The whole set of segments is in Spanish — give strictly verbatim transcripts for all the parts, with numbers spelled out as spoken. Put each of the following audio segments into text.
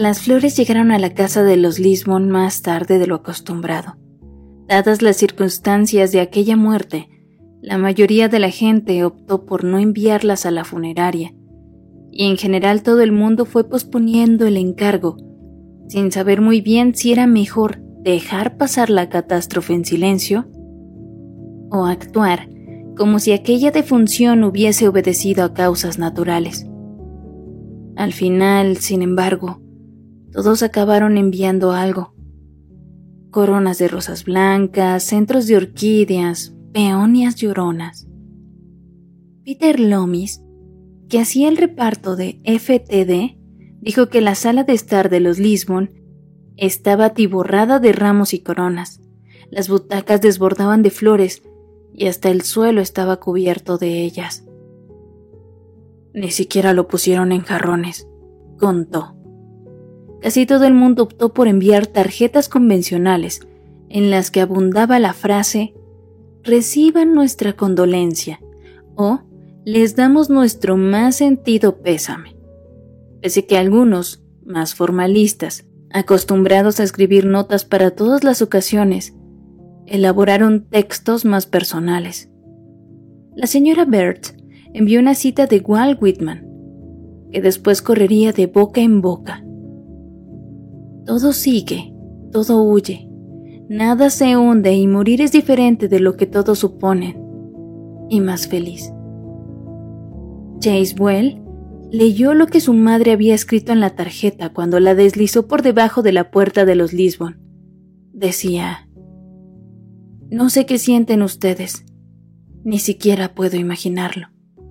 Las flores llegaron a la casa de los Lisbon más tarde de lo acostumbrado. Dadas las circunstancias de aquella muerte, la mayoría de la gente optó por no enviarlas a la funeraria, y en general todo el mundo fue posponiendo el encargo, sin saber muy bien si era mejor dejar pasar la catástrofe en silencio o actuar como si aquella defunción hubiese obedecido a causas naturales. Al final, sin embargo, todos acabaron enviando algo: coronas de rosas blancas, centros de orquídeas, peonias lloronas. Peter Loomis, que hacía el reparto de F T D, dijo que la sala de estar de los Lisbon estaba atiborrada de ramos y coronas. Las butacas desbordaban de flores y hasta el suelo estaba cubierto de ellas. Ni siquiera lo pusieron en jarrones, contó. Casi todo el mundo optó por enviar tarjetas convencionales en las que abundaba la frase «Reciban nuestra condolencia» o «Les damos nuestro más sentido pésame», pese que algunos, más formalistas, acostumbrados a escribir notas para todas las ocasiones, elaboraron textos más personales. La señora Bert envió una cita de Walt Whitman, que después correría de boca en boca. Todo sigue, todo huye, nada se hunde y morir es diferente de lo que todos suponen, y más feliz. Chase Well leyó lo que su madre había escrito en la tarjeta cuando la deslizó por debajo de la puerta de los Lisbon. Decía: «No sé qué sienten ustedes, ni siquiera puedo imaginarlo».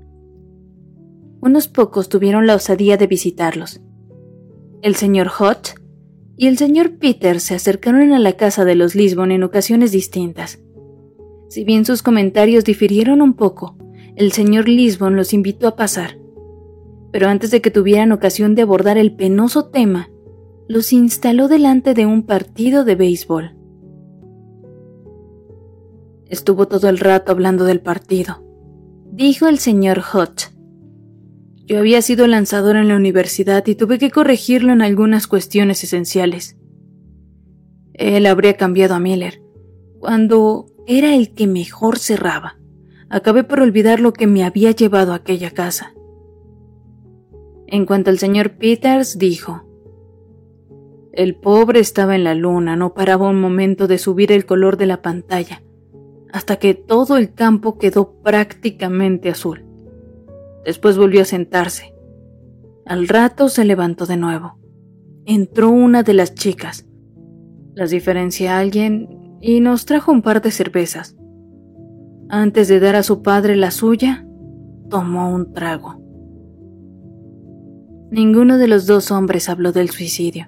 Unos pocos tuvieron la osadía de visitarlos. El señor Hodge y el señor Peter se acercaron a la casa de los Lisbon en ocasiones distintas. Si bien sus comentarios difirieron un poco, el señor Lisbon los invitó a pasar, pero antes de que tuvieran ocasión de abordar el penoso tema, los instaló delante de un partido de béisbol. Estuvo todo el rato hablando del partido, dijo el señor Hodge. Yo había sido lanzador en la universidad y tuve que corregirlo en algunas cuestiones esenciales. Él habría cambiado a Miller, cuando era el que mejor cerraba. Acabé por olvidar lo que me había llevado a aquella casa. En cuanto al señor Peters, dijo: «El pobre estaba en la luna, no paraba un momento de subir el color de la pantalla, hasta que todo el campo quedó prácticamente azul. Después volvió a sentarse. Al rato se levantó de nuevo. Entró una de las chicas. Las diferencié a alguien y nos trajo un par de cervezas. Antes de dar a su padre la suya, tomó un trago». Ninguno de los dos hombres habló del suicidio.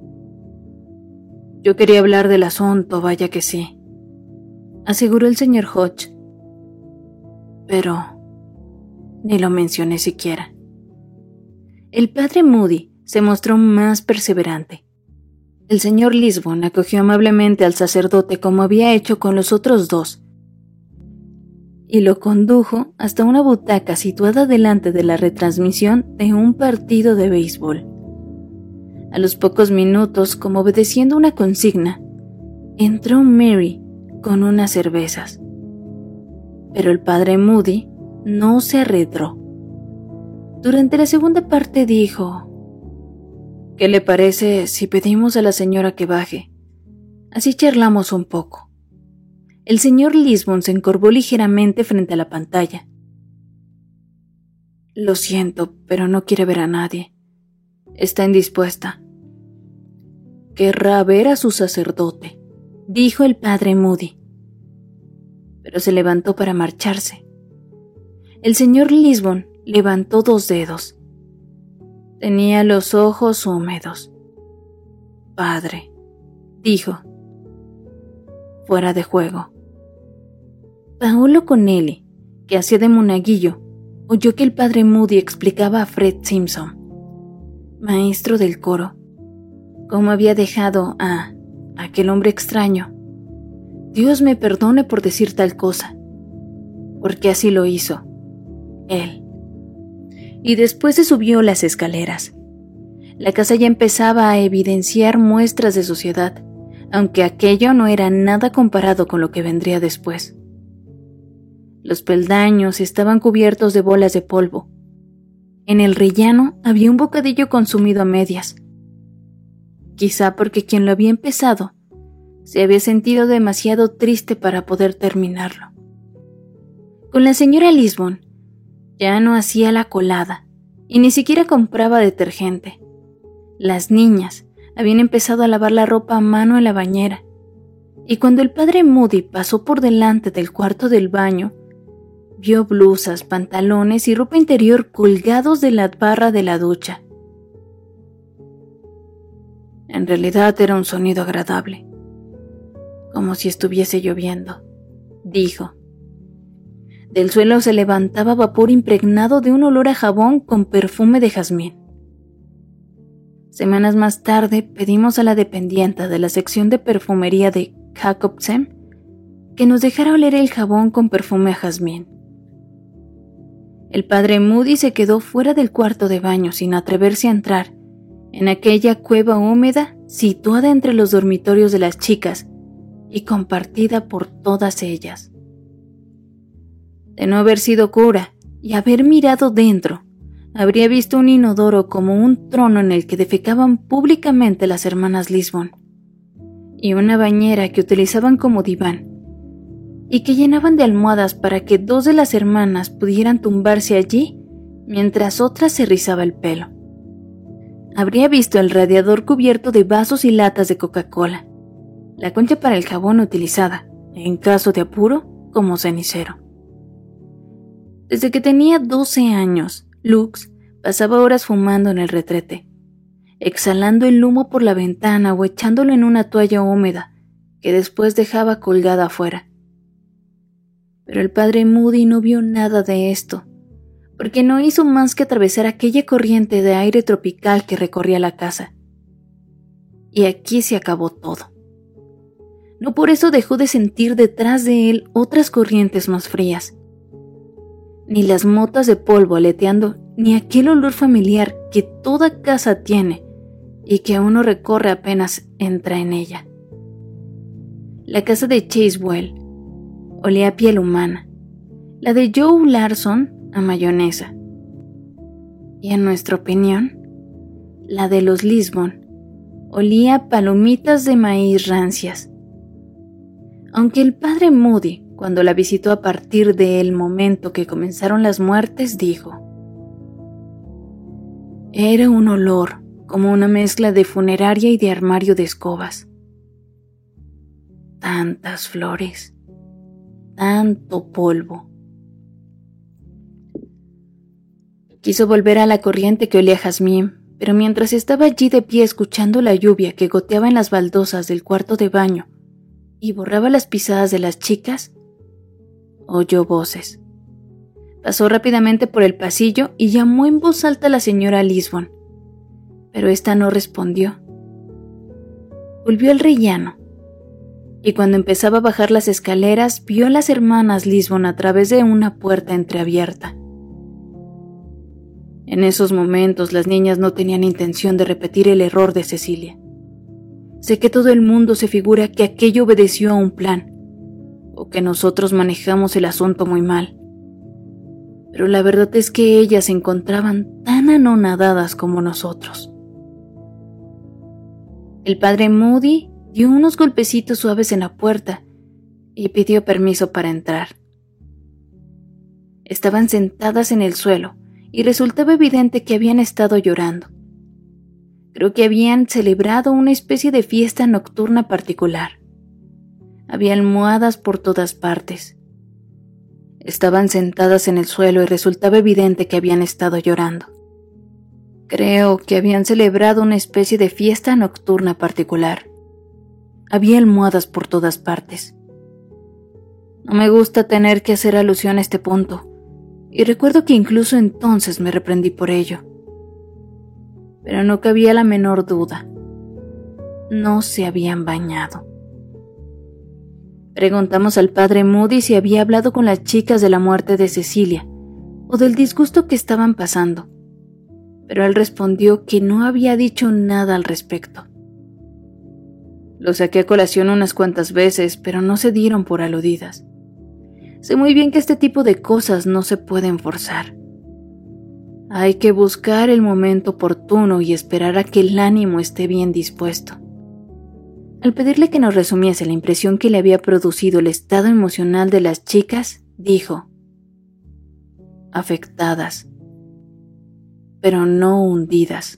«Yo quería hablar del asunto, vaya que sí», aseguró el señor Hodge. «Pero ni lo mencioné siquiera». El padre Moody se mostró más perseverante. El señor Lisbon acogió amablemente al sacerdote como había hecho con los otros dos, y lo condujo hasta una butaca situada delante de la retransmisión de un partido de béisbol. A los pocos minutos, como obedeciendo una consigna, entró Mary con unas cervezas. Pero el padre Moody no se arredró. Durante la segunda parte dijo: «¿Qué le parece si pedimos a la señora que baje? Así charlamos un poco». El señor Lisbon se encorvó ligeramente frente a la pantalla. «Lo siento, pero no quiere ver a nadie. Está indispuesta». «Querrá ver a su sacerdote», dijo el padre Moody. Pero se levantó para marcharse. El señor Lisbon levantó dos dedos. Tenía los ojos húmedos. «Padre», dijo. «Fuera de juego». Paolo Connelly, que hacía de monaguillo, oyó que el padre Moody explicaba a Fred Simpson, maestro del coro, cómo había dejado a aquel hombre extraño. Dios me perdone por decir tal cosa, porque así lo hizo él. Y después se subió las escaleras. La casa ya empezaba a evidenciar muestras de suciedad, aunque aquello no era nada comparado con lo que vendría después. Los peldaños estaban cubiertos de bolas de polvo. En el rellano había un bocadillo consumido a medias. Quizá porque quien lo había empezado se había sentido demasiado triste para poder terminarlo. Con la señora Lisbon ya no hacía la colada y ni siquiera compraba detergente. Las niñas habían empezado a lavar la ropa a mano en la bañera, y cuando el padre Moody pasó por delante del cuarto del baño, vio blusas, pantalones y ropa interior colgados de la barra de la ducha. En realidad era un sonido agradable, como si estuviese lloviendo, dijo. Del suelo se levantaba vapor impregnado de un olor a jabón con perfume de jazmín. Semanas más tarde pedimos a la dependienta de la sección de perfumería de Jacobsen que nos dejara oler el jabón con perfume a jazmín. El padre Moody se quedó fuera del cuarto de baño sin atreverse a entrar en aquella cueva húmeda situada entre los dormitorios de las chicas y compartida por todas ellas. De no haber sido cura y haber mirado dentro, habría visto un inodoro como un trono en el que defecaban públicamente las hermanas Lisbon, y una bañera que utilizaban como diván, y que llenaban de almohadas para que dos de las hermanas pudieran tumbarse allí mientras otra se rizaba el pelo. Habría visto el radiador cubierto de vasos y latas de Coca-Cola, la concha para el jabón utilizada, en caso de apuro, como cenicero. Desde que tenía doce años, Lux pasaba horas fumando en el retrete, exhalando el humo por la ventana o echándolo en una toalla húmeda que después dejaba colgada afuera. Pero el padre Moody no vio nada de esto, porque no hizo más que atravesar aquella corriente de aire tropical que recorría la casa. Y aquí se acabó todo. No por eso dejó de sentir detrás de él otras corrientes más frías. Ni las motas de polvo aleteando, ni aquel olor familiar que toda casa tiene y que uno recorre apenas entra en ella. La casa de Chasewell olía a piel humana, la de Joe Larson a mayonesa, y en nuestra opinión, la de los Lisbon olía a palomitas de maíz rancias. Aunque el padre Moody, cuando la visitó a partir del momento que comenzaron las muertes, dijo: era un olor como una mezcla de funeraria y de armario de escobas. Tantas flores, tanto polvo. Quiso volver a la corriente que olía a jazmín, pero mientras estaba allí de pie escuchando la lluvia que goteaba en las baldosas del cuarto de baño y borraba las pisadas de las chicas, oyó voces. Pasó rápidamente por el pasillo y llamó en voz alta a la señora Lisbon, pero ésta no respondió. Volvió al rellano, y cuando empezaba a bajar las escaleras vio a las hermanas Lisbon a través de una puerta entreabierta. En esos momentos las niñas no tenían intención de repetir el error de Cecilia. Sé que todo el mundo se figura que aquello obedeció a un plan, o que nosotros manejamos el asunto muy mal. Pero la verdad es que ellas se encontraban tan anonadadas como nosotros. El padre Moody dio unos golpecitos suaves en la puerta y pidió permiso para entrar. Estaban sentadas en el suelo y resultaba evidente que habían estado llorando. Creo que habían celebrado una especie de fiesta nocturna particular. Había almohadas por todas partes. Estaban sentadas en el suelo y resultaba evidente que habían estado llorando. Creo que habían celebrado una especie de fiesta nocturna particular. Había almohadas por todas partes. No me gusta tener que hacer alusión a este punto, y recuerdo que incluso entonces me reprendí por ello. Pero no cabía la menor duda. No se habían bañado. Preguntamos al padre Moody si había hablado con las chicas de la muerte de Cecilia o del disgusto que estaban pasando, pero él respondió que no había dicho nada al respecto. Lo saqué a colación unas cuantas veces, pero no se dieron por aludidas. Sé muy bien que este tipo de cosas no se pueden forzar. Hay que buscar el momento oportuno y esperar a que el ánimo esté bien dispuesto. Al pedirle que nos resumiese la impresión que le había producido el estado emocional de las chicas, dijo: afectadas, pero no hundidas.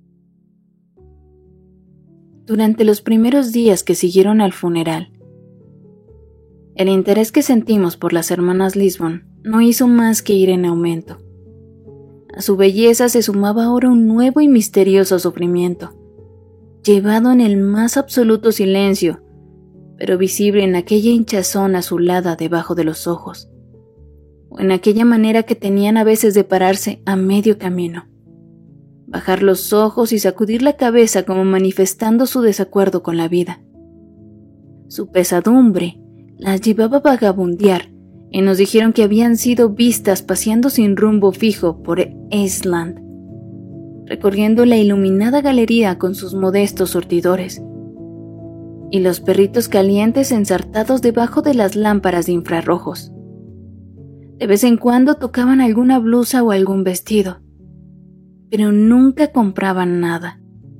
Durante los primeros días que siguieron al funeral, el interés que sentimos por las hermanas Lisbon no hizo más que ir en aumento. A su belleza se sumaba ahora un nuevo y misterioso sufrimiento, llevado en el más absoluto silencio, pero visible en aquella hinchazón azulada debajo de los ojos, o en aquella manera que tenían a veces de pararse a medio camino, bajar los ojos y sacudir la cabeza como manifestando su desacuerdo con la vida. Su pesadumbre las llevaba a vagabundear, y nos dijeron que habían sido vistas paseando sin rumbo fijo por Eastland, recorriendo la iluminada galería con sus modestos surtidores, y los perritos calientes ensartados debajo de las lámparas de infrarrojos. De vez en cuando tocaban alguna blusa o algún vestido, pero nunca compraban nada.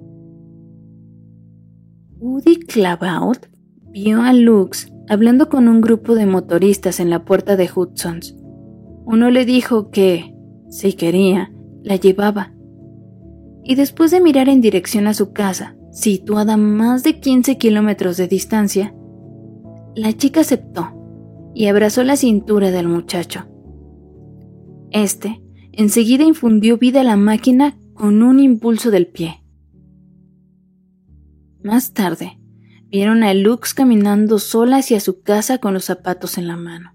Woody Clavaut vio a Lux hablando con un grupo de motoristas en la puerta de Hudson's. Uno le dijo que, si quería, la llevaba. Y después de mirar en dirección a su casa, situada a más de quince kilómetros de distancia, la chica aceptó y abrazó la cintura del muchacho. Este enseguida infundió vida a la máquina con un impulso del pie. Más tarde, vieron a Lux caminando sola hacia su casa con los zapatos en la mano.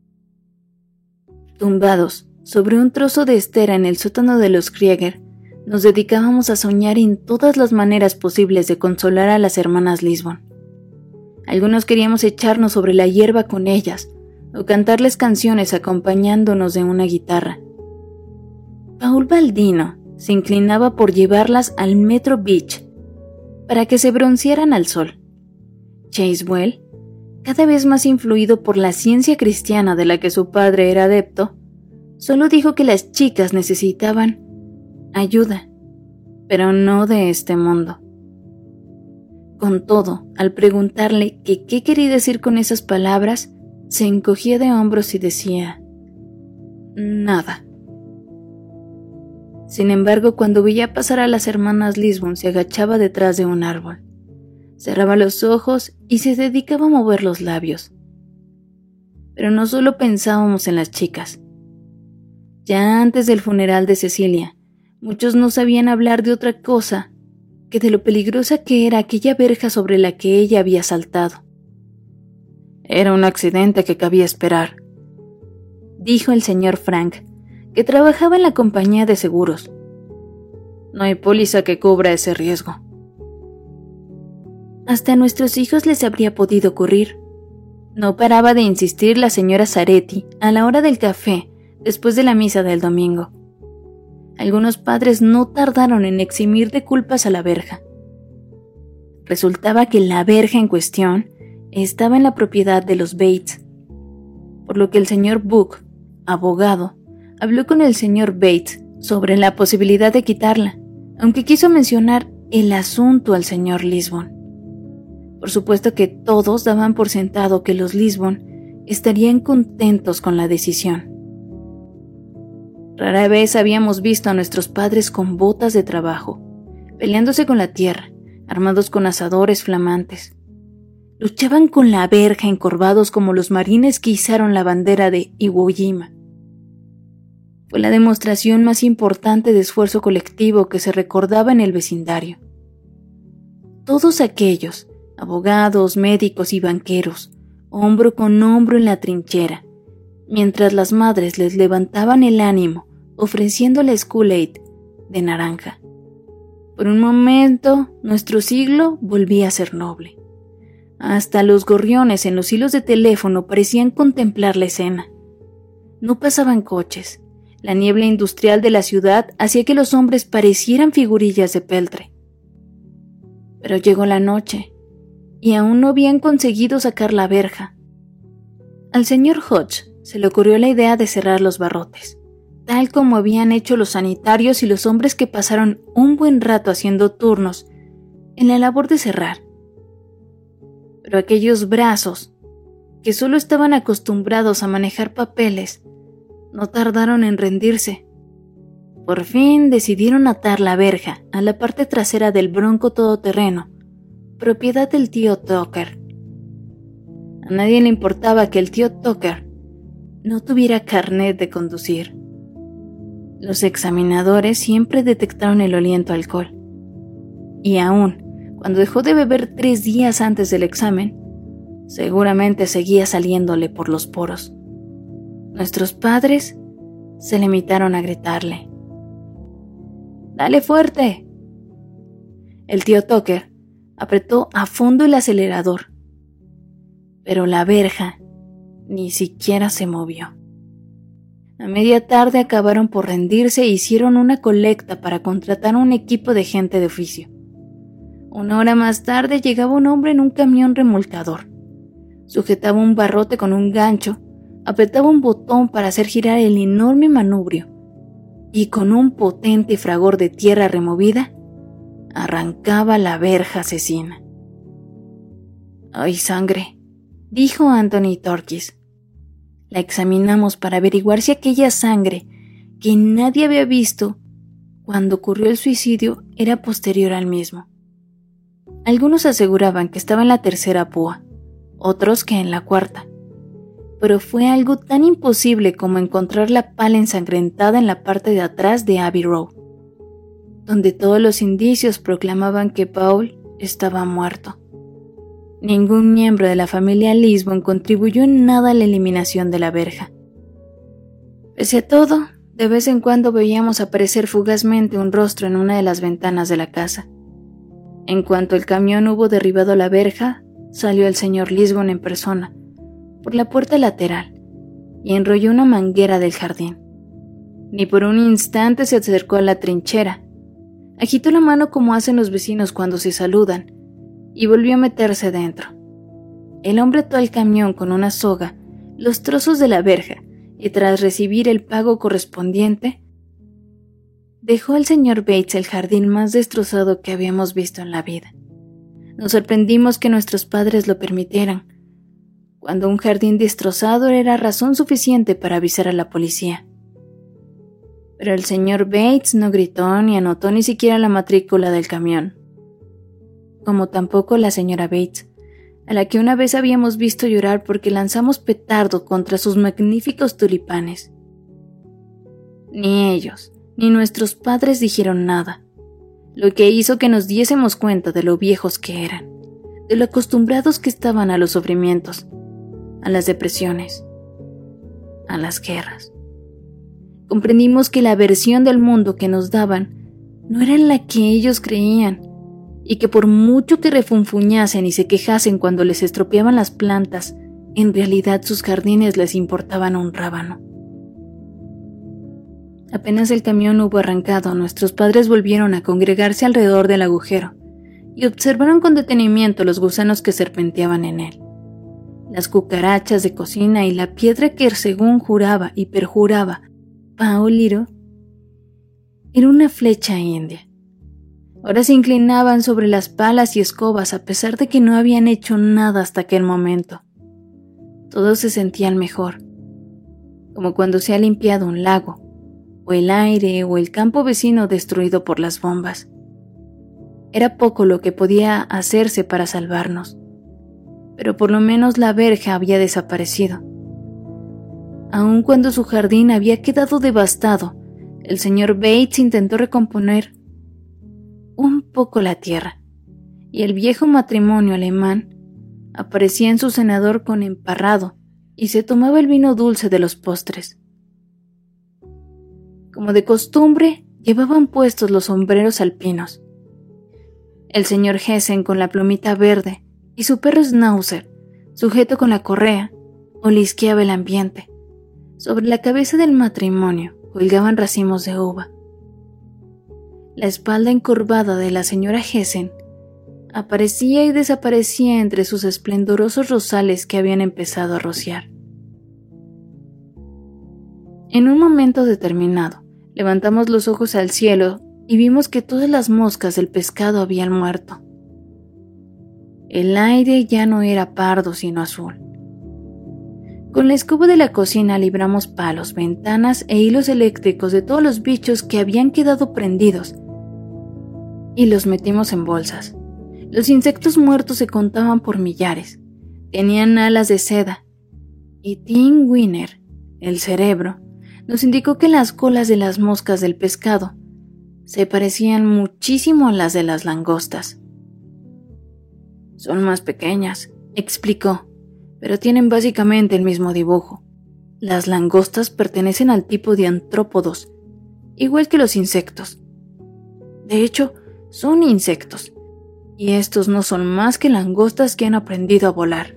Tumbados sobre un trozo de estera en el sótano de los Krieger, nos dedicábamos a soñar en todas las maneras posibles de consolar a las hermanas Lisbon. Algunos queríamos echarnos sobre la hierba con ellas, o cantarles canciones acompañándonos de una guitarra. Paul Baldino se inclinaba por llevarlas al Metro Beach para que se broncearan al sol. Chasewell, cada vez más influido por la ciencia cristiana de la que su padre era adepto, solo dijo que las chicas necesitaban ayuda, pero no de este mundo. Con todo, al preguntarle que qué quería decir con esas palabras, se encogía de hombros y decía: nada. Sin embargo, cuando veía pasar a las hermanas Lisbon, se agachaba detrás de un árbol, cerraba los ojos y se dedicaba a mover los labios. Pero no solo pensábamos en las chicas. Ya antes del funeral de Cecilia, muchos no sabían hablar de otra cosa que de lo peligrosa que era aquella verja sobre la que ella había saltado. Era un accidente que cabía esperar, dijo el señor Frank, que trabajaba en la compañía de seguros. No hay póliza que cubra ese riesgo. Hasta a nuestros hijos les habría podido ocurrir. No paraba de insistir la señora Zaretti a la hora del café después de la misa del domingo. Algunos padres no tardaron en eximir de culpas a la verja. Resultaba que la verja en cuestión estaba en la propiedad de los Bates, por lo que el señor Book, abogado, habló con el señor Bates sobre la posibilidad de quitarla, aunque quiso mencionar el asunto al señor Lisbon. Por supuesto que todos daban por sentado que los Lisbon estarían contentos con la decisión. Rara vez habíamos visto a nuestros padres con botas de trabajo, peleándose con la tierra, armados con asadores flamantes. Luchaban con la verja encorvados como los marines que izaron la bandera de Iwo Jima. Fue la demostración más importante de esfuerzo colectivo que se recordaba en el vecindario. Todos aquellos, abogados, médicos y banqueros, hombro con hombro en la trinchera, mientras las madres les levantaban el ánimo ofreciéndoles Kool-Aid de naranja. Por un momento, nuestro siglo volvía a ser noble. Hasta los gorriones en los hilos de teléfono parecían contemplar la escena. No pasaban coches, La niebla industrial de la ciudad hacía que los hombres parecieran figurillas de peltre. Pero llegó la noche, y aún no habían conseguido sacar la verja. Al señor Hodge se le ocurrió la idea de cerrar los barrotes, tal como habían hecho los sanitarios y los hombres que pasaron un buen rato haciendo turnos en la labor de cerrar. Pero aquellos brazos, que solo estaban acostumbrados a manejar papeles, no tardaron en rendirse. Por fin decidieron atar la verja a la parte trasera del Bronco todoterreno, propiedad del tío Tucker. A nadie le importaba que el tío Tucker no tuviera carnet de conducir. Los examinadores siempre detectaron el oliento a alcohol. Y aún cuando dejó de beber tres días antes del examen, seguramente seguía saliéndole por los poros. Nuestros padres se limitaron a gritarle: ¡Dale fuerte! El tío Tucker apretó a fondo el acelerador, pero la verja ni siquiera se movió. A media tarde acabaron por rendirse e hicieron una colecta para contratar un equipo de gente de oficio. Una hora más tarde llegaba un hombre en un camión remolcador. Sujetaba un barrote con un gancho, apretaba un botón para hacer girar el enorme manubrio y con un potente fragor de tierra removida, arrancaba la verja asesina. «¡Ay, sangre!», dijo Anthony Torkis. La examinamos para averiguar si aquella sangre que nadie había visto cuando ocurrió el suicidio era posterior al mismo. Algunos aseguraban que estaba en la tercera púa, otros que en la cuarta, pero fue algo tan imposible como encontrar la pala ensangrentada en la parte de atrás de Abbey Road, donde todos los indicios proclamaban que Paul estaba muerto. Ningún miembro de la familia Lisbon contribuyó en nada a la eliminación de la verja. Pese a todo, de vez en cuando veíamos aparecer fugazmente un rostro en una de las ventanas de la casa. En cuanto el camión hubo derribado la verja, salió el señor Lisbon en persona, por la puerta lateral, y enrolló una manguera del jardín. Ni por un instante se acercó a la trinchera. Agitó la mano como hacen los vecinos cuando se saludan, y volvió a meterse dentro. El hombre ató al camión con una soga los trozos de la verja, y tras recibir el pago correspondiente, dejó al señor Bates el jardín más destrozado que habíamos visto en la vida. Nos sorprendimos que nuestros padres lo permitieran, cuando un jardín destrozado era razón suficiente para avisar a la policía. Pero el señor Bates no gritó ni anotó ni siquiera la matrícula del camión, como tampoco la señora Bates, a la que una vez habíamos visto llorar porque lanzamos petardo contra sus magníficos tulipanes. Ni ellos, ni nuestros padres dijeron nada, lo que hizo que nos diésemos cuenta de lo viejos que eran, de lo acostumbrados que estaban a los sufrimientos, a las depresiones, a las guerras. Comprendimos que la versión del mundo que nos daban no era la que ellos creían, y que por mucho que refunfuñasen y se quejasen cuando les estropeaban las plantas, en realidad sus jardines les importaban un rábano. Apenas el camión hubo arrancado, nuestros padres volvieron a congregarse alrededor del agujero y observaron con detenimiento los gusanos que serpenteaban en él, las cucarachas de cocina y la piedra que, según juraba y perjuraba Pauliro, era una flecha india. Ahora se inclinaban sobre las palas y escobas a pesar de que no habían hecho nada hasta aquel momento. Todos se sentían mejor, como cuando se ha limpiado un lago, o el aire o el campo vecino destruido por las bombas. Era poco lo que podía hacerse para salvarnos, pero por lo menos la verja había desaparecido. Aun cuando su jardín había quedado devastado, el señor Bates intentó recomponer un poco la tierra, y el viejo matrimonio alemán aparecía en su cenador con emparrado y se tomaba el vino dulce de los postres. Como de costumbre, llevaban puestos los sombreros alpinos. El señor Hessen con la plumita verde y su perro Schnauzer, sujeto con la correa, olisqueaba el ambiente. Sobre la cabeza del matrimonio, colgaban racimos de uva. La espalda encorvada de la señora Hessen aparecía y desaparecía entre sus esplendorosos rosales que habían empezado a rociar. En un momento determinado, levantamos los ojos al cielo y vimos que todas las moscas del pescado habían muerto. El aire ya no era pardo sino azul. Con la escoba de la cocina libramos palos, ventanas e hilos eléctricos de todos los bichos que habían quedado prendidos y los metimos en bolsas. Los insectos muertos se contaban por millares. Tenían alas de seda y Tim Winner, el cerebro, nos indicó que las colas de las moscas del pescado se parecían muchísimo a las de las langostas. Son más pequeñas, explicó, pero tienen básicamente el mismo dibujo. Las langostas pertenecen al tipo de antrópodos, igual que los insectos. De hecho, son insectos, y estos no son más que langostas que han aprendido a volar.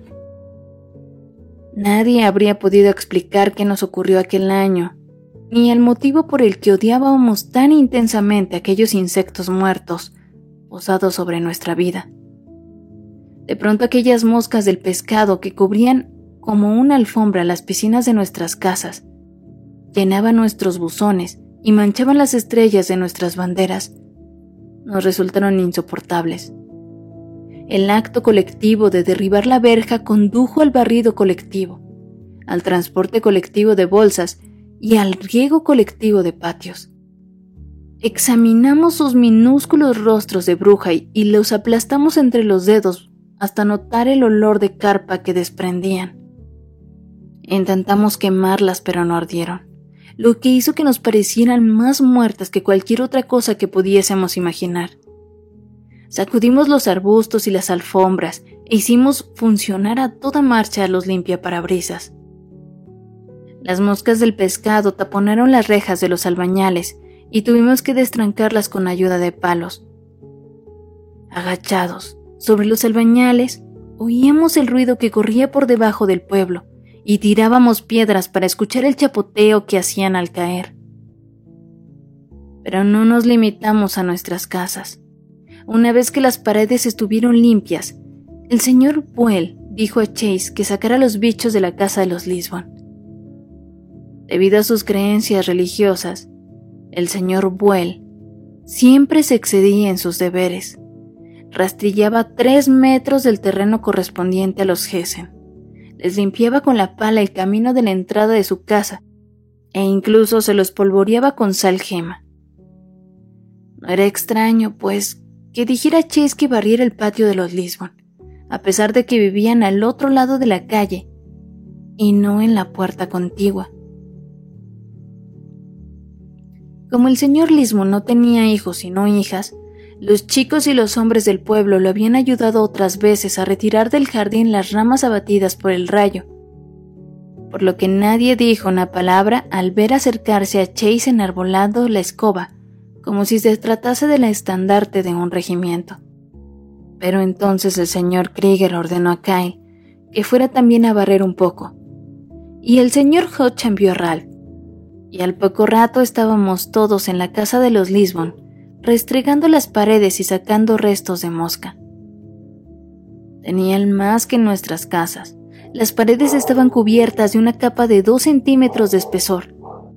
Nadie habría podido explicar qué nos ocurrió aquel año, ni el motivo por el que odiábamos tan intensamente aquellos insectos muertos posados sobre nuestra vida. De pronto aquellas moscas del pescado que cubrían como una alfombra las piscinas de nuestras casas, llenaban nuestros buzones y manchaban las estrellas de nuestras banderas, nos resultaron insoportables. El acto colectivo de derribar la verja condujo al barrido colectivo, al transporte colectivo de bolsas y al riego colectivo de patios. Examinamos sus minúsculos rostros de bruja y los aplastamos entre los dedos hasta notar el olor de carpa que desprendían. Intentamos quemarlas, pero no ardieron, lo que hizo que nos parecieran más muertas que cualquier otra cosa que pudiésemos imaginar. Sacudimos los arbustos y las alfombras e hicimos funcionar a toda marcha a los limpiaparabrisas. Las moscas del pescado taponaron las rejas de los albañales y tuvimos que destrancarlas con ayuda de palos. Agachados sobre los albañales, oíamos el ruido que corría por debajo del pueblo y tirábamos piedras para escuchar el chapoteo que hacían al caer. Pero no nos limitamos a nuestras casas. Una vez que las paredes estuvieron limpias, el señor Buell dijo a Chase que sacara los bichos de la casa de los Lisbon. Debido a sus creencias religiosas, el señor Buell siempre se excedía en sus deberes. Rastrillaba tres metros del terreno correspondiente a los Hessen. Les limpiaba con la pala el camino de la entrada de su casa e incluso se los polvoreaba con sal gema. No era extraño, pues, que dijera Chase que barriera el patio de los Lisbon, a pesar de que vivían al otro lado de la calle y no en la puerta contigua. Como el señor Lisbon no tenía hijos sino hijas, los chicos y los hombres del pueblo lo habían ayudado otras veces a retirar del jardín las ramas abatidas por el rayo, por lo que nadie dijo una palabra al ver acercarse a Chase enarbolando la escoba, como si se tratase del estandarte de un regimiento. Pero entonces el señor Krieger ordenó a Kyle que fuera también a barrer un poco, y el señor Hodge envió a Ralph, y al poco rato estábamos todos en la casa de los Lisbon, restregando las paredes y sacando restos de mosca. Tenían más que en nuestras casas. Las paredes estaban cubiertas de una capa de dos centímetros de espesor.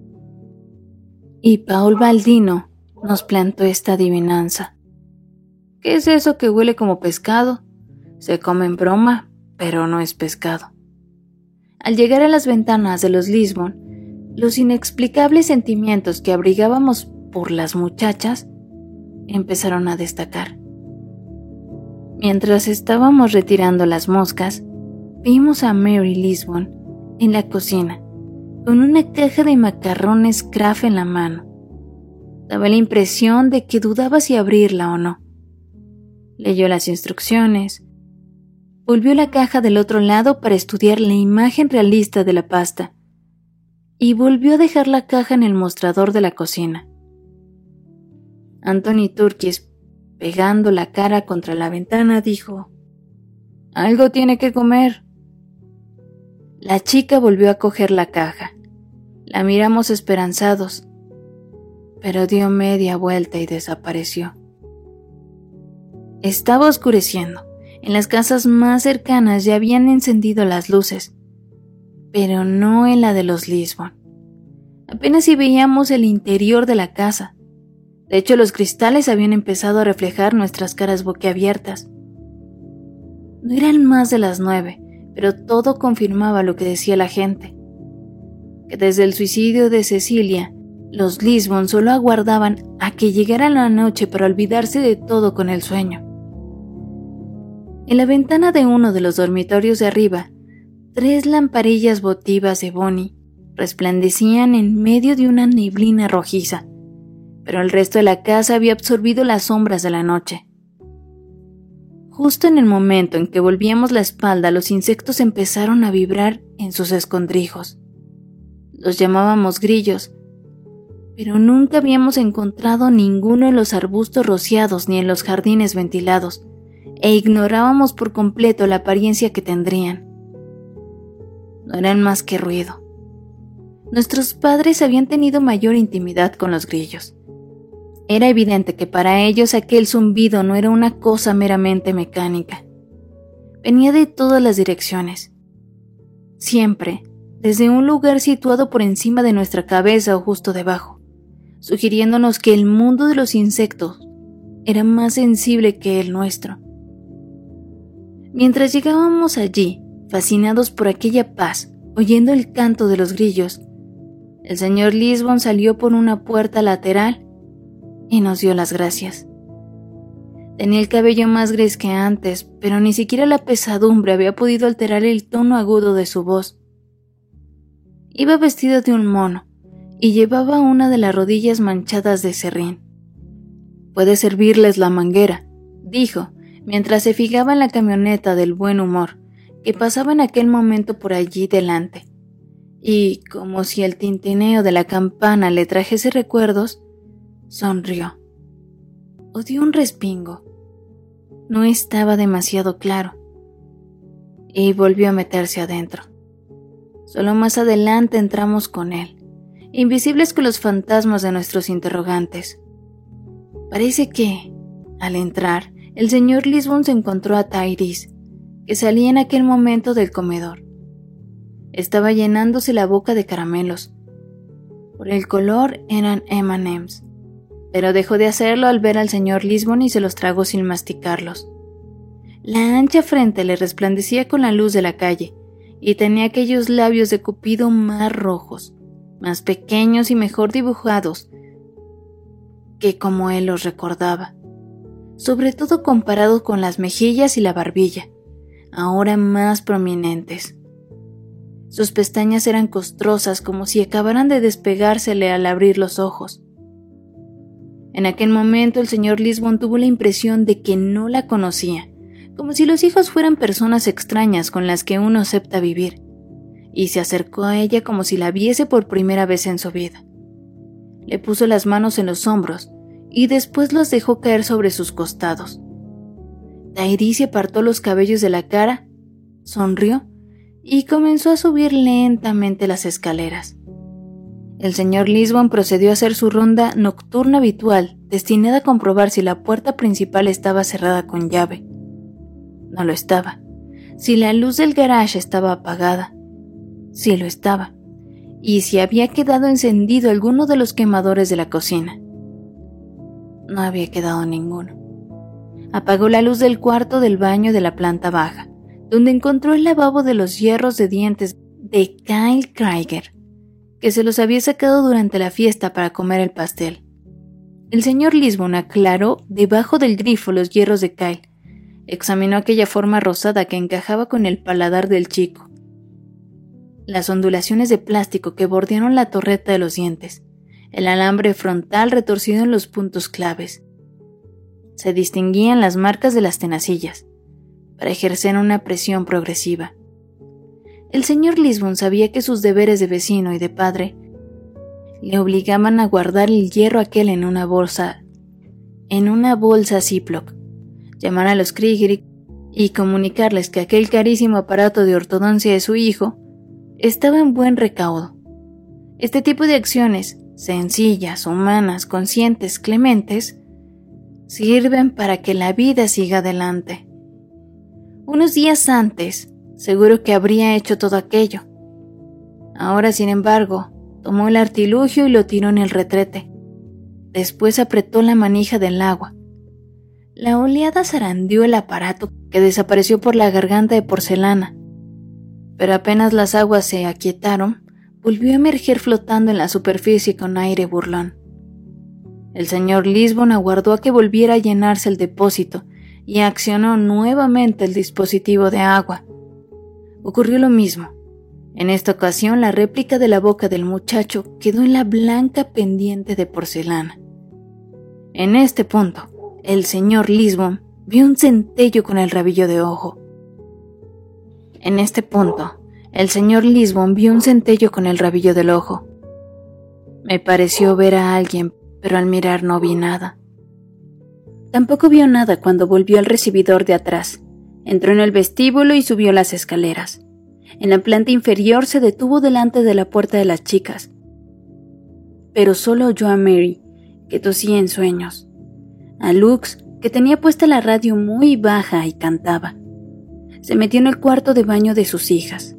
Y Paul Baldino nos plantó esta adivinanza. ¿Qué es eso que huele como pescado? Se come en broma, pero no es pescado. Al llegar a las ventanas de los Lisbon, los inexplicables sentimientos que abrigábamos por las muchachas empezaron a destacar. Mientras estábamos retirando las moscas, vimos a Mary Lisbon en la cocina, con una caja de macarrones Kraft en la mano. Daba la impresión de que dudaba si abrirla o no. Leyó las instrucciones, volvió la caja del otro lado para estudiar la imagen realista de la pasta y volvió a dejar la caja en el mostrador de la cocina. Anthony Turkis, pegando la cara contra la ventana, dijo: «Algo tiene que comer». La chica volvió a coger la caja. La miramos esperanzados pero dio media vuelta y desapareció. Estaba oscureciendo. En las casas más cercanas ya habían encendido las luces, pero no en la de los Lisbon. Apenas si veíamos el interior de la casa. De hecho, los cristales habían empezado a reflejar nuestras caras boquiabiertas. No eran más de las nueve, pero todo confirmaba lo que decía la gente, que desde el suicidio de Cecilia, los Lisbon solo aguardaban a que llegara la noche para olvidarse de todo con el sueño. En la ventana de uno de los dormitorios de arriba, tres lamparillas votivas de Bonnie resplandecían en medio de una neblina rojiza, pero el resto de la casa había absorbido las sombras de la noche. Justo en el momento en que volvíamos la espalda, los insectos empezaron a vibrar en sus escondrijos. Los llamábamos grillos, pero nunca habíamos encontrado ninguno en los arbustos rociados ni en los jardines ventilados, e ignorábamos por completo la apariencia que tendrían. No eran más que ruido. Nuestros padres habían tenido mayor intimidad con los grillos. Era evidente que para ellos aquel zumbido no era una cosa meramente mecánica. Venía de todas las direcciones. Siempre, desde un lugar situado por encima de nuestra cabeza o justo debajo, sugiriéndonos que el mundo de los insectos era más sensible que el nuestro. Mientras llegábamos allí, fascinados por aquella paz, oyendo el canto de los grillos, el señor Lisbon salió por una puerta lateral y nos dio las gracias. Tenía el cabello más gris que antes, pero ni siquiera la pesadumbre había podido alterar el tono agudo de su voz. Iba vestido de un mono y llevaba una de las rodillas manchadas de serrín. «Puede servirles la manguera», dijo, mientras se fijaba en la camioneta del buen humor, que pasaba en aquel momento por allí delante, y, como si el tintineo de la campana le trajese recuerdos, sonrió. O dio un respingo. No estaba demasiado claro. Y volvió a meterse adentro. Solo más adelante entramos con él, invisibles con los fantasmas de nuestros interrogantes. Parece que, al entrar, el señor Lisbon se encontró a Tyrese, que salía en aquel momento del comedor. Estaba llenándose la boca de caramelos. Por el color eran eme and eme's, pero dejó de hacerlo al ver al señor Lisbon y se los tragó sin masticarlos. La ancha frente le resplandecía con la luz de la calle, y tenía aquellos labios de Cupido más rojos, más pequeños y mejor dibujados que como él los recordaba, sobre todo comparado con las mejillas y la barbilla, ahora más prominentes. Sus pestañas eran costrosas, como si acabaran de despegársele al abrir los ojos. En aquel momento el señor Lisbon tuvo la impresión de que no la conocía, como si los hijos fueran personas extrañas con las que uno acepta vivir, y se acercó a ella como si la viese por primera vez en su vida. Le puso las manos en los hombros y después los dejó caer sobre sus costados. Tyrese apartó los cabellos de la cara, sonrió y comenzó a subir lentamente las escaleras. El señor Lisbon procedió a hacer su ronda nocturna habitual, destinada a comprobar si la puerta principal estaba cerrada con llave. No lo estaba. Si la luz del garage estaba apagada. Sí lo estaba. Y si había quedado encendido alguno de los quemadores de la cocina. No había quedado ninguno. Apagó la luz del cuarto del baño de la planta baja, donde encontró el lavabo de los hierros de dientes de Kyle Krieger, que se los había sacado durante la fiesta para comer el pastel. El señor Lisbon aclaró debajo del grifo los hierros de Kyle, examinó aquella forma rosada que encajaba con el paladar del chico, las ondulaciones de plástico que bordearon la torreta de los dientes, el alambre frontal retorcido en los puntos claves. Se distinguían las marcas de las tenacillas, para ejercer una presión progresiva. El señor Lisbon sabía que sus deberes de vecino y de padre le obligaban a guardar el hierro aquel en una bolsa, en una bolsa Ziploc, llamar a los Krieger y comunicarles que aquel carísimo aparato de ortodoncia de su hijo estaba en buen recaudo. Este tipo de acciones sencillas, humanas, conscientes, clementes, sirven para que la vida siga adelante. Unos días antes, seguro que habría hecho todo aquello. Ahora, sin embargo, tomó el artilugio y lo tiró en el retrete. Después apretó la manija del agua. La oleada zarandeó el aparato, que desapareció por la garganta de porcelana. Pero apenas las aguas se aquietaron, volvió a emerger flotando en la superficie con aire burlón. El señor Lisbon aguardó a que volviera a llenarse el depósito y accionó nuevamente el dispositivo de agua. Ocurrió lo mismo. En esta ocasión, la réplica de la boca del muchacho quedó en la blanca pendiente de porcelana. En este punto, el señor Lisbon vio un centello con el rabillo de ojo. En este punto, el señor Lisbon vio un centello con el rabillo del ojo. Me pareció ver a alguien, pero al mirar no vi nada. Tampoco vio nada cuando volvió al recibidor de atrás. Entró en el vestíbulo y subió las escaleras. En la planta inferior se detuvo delante de la puerta de las chicas. Pero solo oyó a Mary, que tosía en sueños. A Lux, que tenía puesta la radio muy baja y cantaba. Se metió en el cuarto de baño de sus hijas.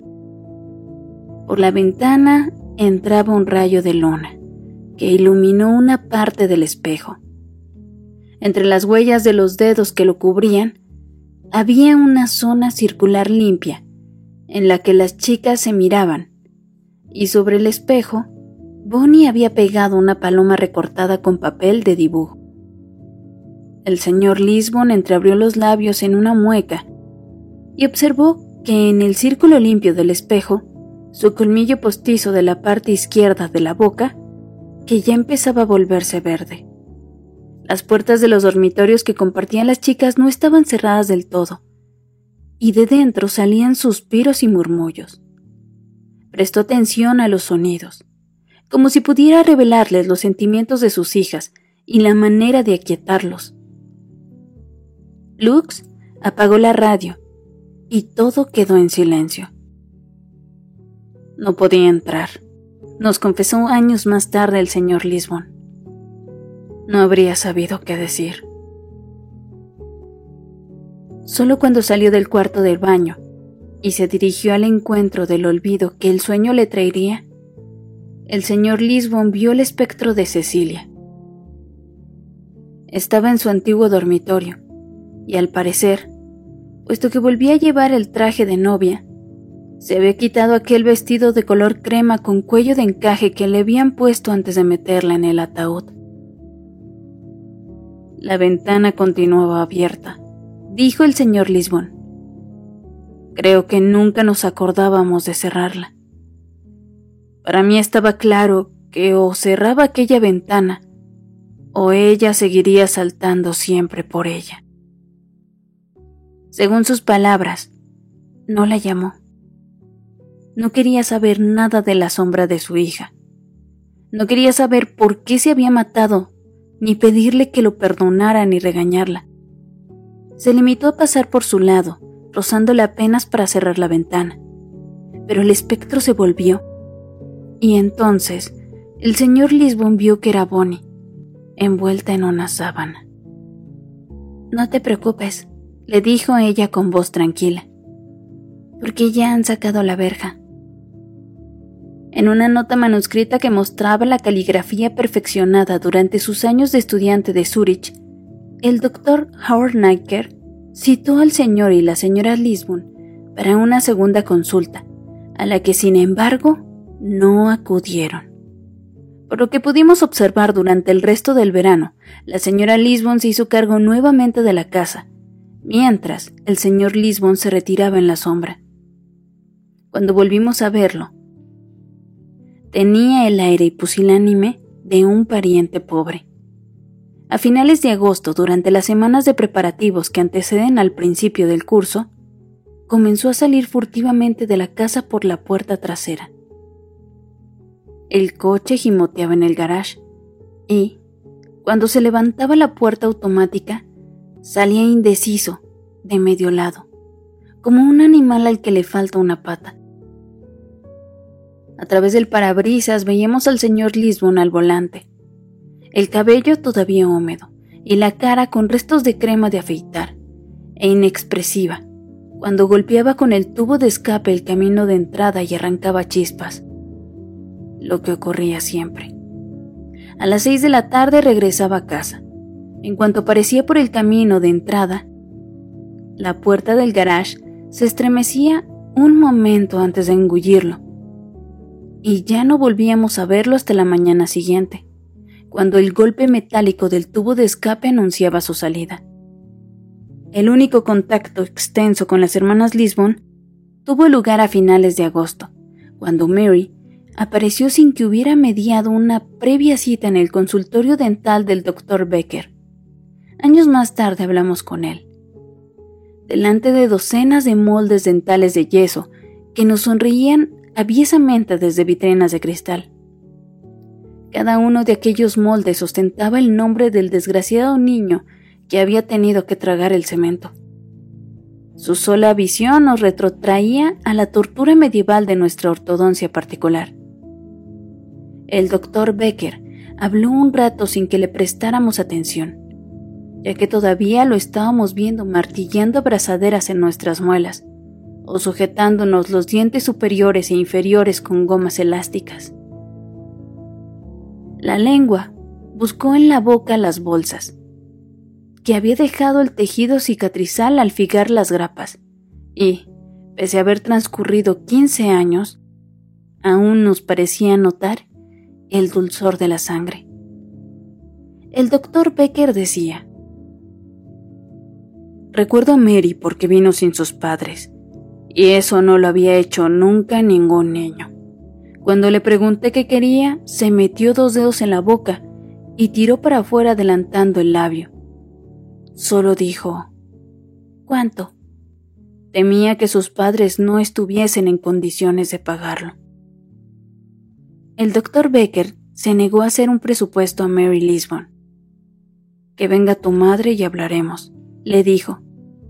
Por la ventana entraba un rayo de luna, que iluminó una parte del espejo. Entre las huellas de los dedos que lo cubrían, había una zona circular limpia, en la que las chicas se miraban, y sobre el espejo, Bonnie había pegado una paloma recortada con papel de dibujo. El señor Lisbon entreabrió los labios en una mueca y observó que en el círculo limpio del espejo, su colmillo postizo de la parte izquierda de la boca, que ya empezaba a volverse verde. Las puertas de los dormitorios que compartían las chicas no estaban cerradas del todo, y de dentro salían suspiros y murmullos. Prestó atención a los sonidos, como si pudiera revelarles los sentimientos de sus hijas y la manera de aquietarlos. Lux apagó la radio y todo quedó en silencio. No podía entrar, nos confesó años más tarde el señor Lisbon. No habría sabido qué decir. Solo cuando salió del cuarto del baño y se dirigió al encuentro del olvido que el sueño le traería, el señor Lisbon vio el espectro de Cecilia. Estaba en su antiguo dormitorio y, al parecer, puesto que volvía a llevar el traje de novia, se había quitado aquel vestido de color crema con cuello de encaje que le habían puesto antes de meterla en el ataúd. La ventana continuaba abierta, dijo el señor Lisbon. Creo que nunca nos acordábamos de cerrarla. Para mí estaba claro que o cerraba aquella ventana o ella seguiría saltando siempre por ella. Según sus palabras, no la llamó. No quería saber nada de la sombra de su hija. No quería saber por qué se había matado, ni pedirle que lo perdonara ni regañarla. Se limitó a pasar por su lado, rozándola apenas para cerrar la ventana. Pero el espectro se volvió, y entonces el señor Lisbon vio que era Bonnie, envuelta en una sábana. No te preocupes, le dijo ella con voz tranquila, porque ya han sacado la verja. En una nota manuscrita que mostraba la caligrafía perfeccionada durante sus años de estudiante de Zúrich, el doctor Howard Necker citó al señor y la señora Lisbon para una segunda consulta, a la que sin embargo no acudieron. Por lo que pudimos observar durante el resto del verano, la señora Lisbon se hizo cargo nuevamente de la casa, mientras el señor Lisbon se retiraba en la sombra. Cuando volvimos a verlo, tenía el aire pusilánime de un pariente pobre. A finales de agosto, durante las semanas de preparativos que anteceden al principio del curso, comenzó a salir furtivamente de la casa por la puerta trasera. El coche gimoteaba en el garage y, cuando se levantaba la puerta automática, salía indeciso, de medio lado, como un animal al que le falta una pata. A través del parabrisas veíamos al señor Lisbon al volante, el cabello todavía húmedo y la cara con restos de crema de afeitar, e inexpresiva, cuando golpeaba con el tubo de escape el camino de entrada y arrancaba chispas. Lo que ocurría siempre. A las seis de la tarde regresaba a casa. En cuanto aparecía por el camino de entrada, la puerta del garage se estremecía un momento antes de engullirlo, y ya no volvíamos a verlo hasta la mañana siguiente, cuando el golpe metálico del tubo de escape anunciaba su salida. El único contacto extenso con las hermanas Lisbon tuvo lugar a finales de agosto, cuando Mary apareció sin que hubiera mediado una previa cita en el consultorio dental del doctor Becker. Años más tarde hablamos con él. Delante de docenas de moldes dentales de yeso que nos sonreían aviesamente desde vitrinas de cristal. Cada uno de aquellos moldes ostentaba el nombre del desgraciado niño que había tenido que tragar el cemento. Su sola visión nos retrotraía a la tortura medieval de nuestra ortodoncia particular. El doctor Becker habló un rato sin que le prestáramos atención, ya que todavía lo estábamos viendo martillando abrazaderas en nuestras muelas, o sujetándonos los dientes superiores e inferiores con gomas elásticas. La lengua buscó en la boca las bolsas, que había dejado el tejido cicatrizal al fijar las grapas, y, pese a haber transcurrido quince años, aún nos parecía notar el dulzor de la sangre. El doctor Becker decía: «Recuerdo a Mary porque vino sin sus padres, y eso no lo había hecho nunca ningún niño. Cuando le pregunté qué quería, se metió dos dedos en la boca y tiró para afuera adelantando el labio. Solo dijo: ¿cuánto? Temía que sus padres no estuviesen en condiciones de pagarlo». El doctor Becker se negó a hacer un presupuesto a Mary Lisbon. «Que venga tu madre y hablaremos», le dijo.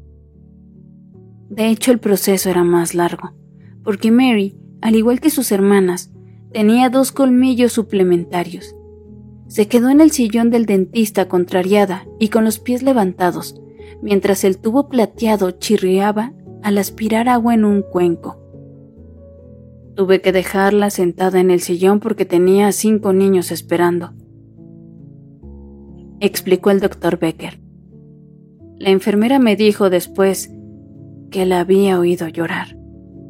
De hecho, el proceso era más largo, porque Mary, al igual que sus hermanas, tenía dos colmillos suplementarios. Se quedó en el sillón del dentista contrariada y con los pies levantados, mientras el tubo plateado chirriaba al aspirar agua en un cuenco. Tuve que dejarla sentada en el sillón porque tenía cinco niños esperando, explicó el doctor Becker. La enfermera me dijo después que la había oído llorar.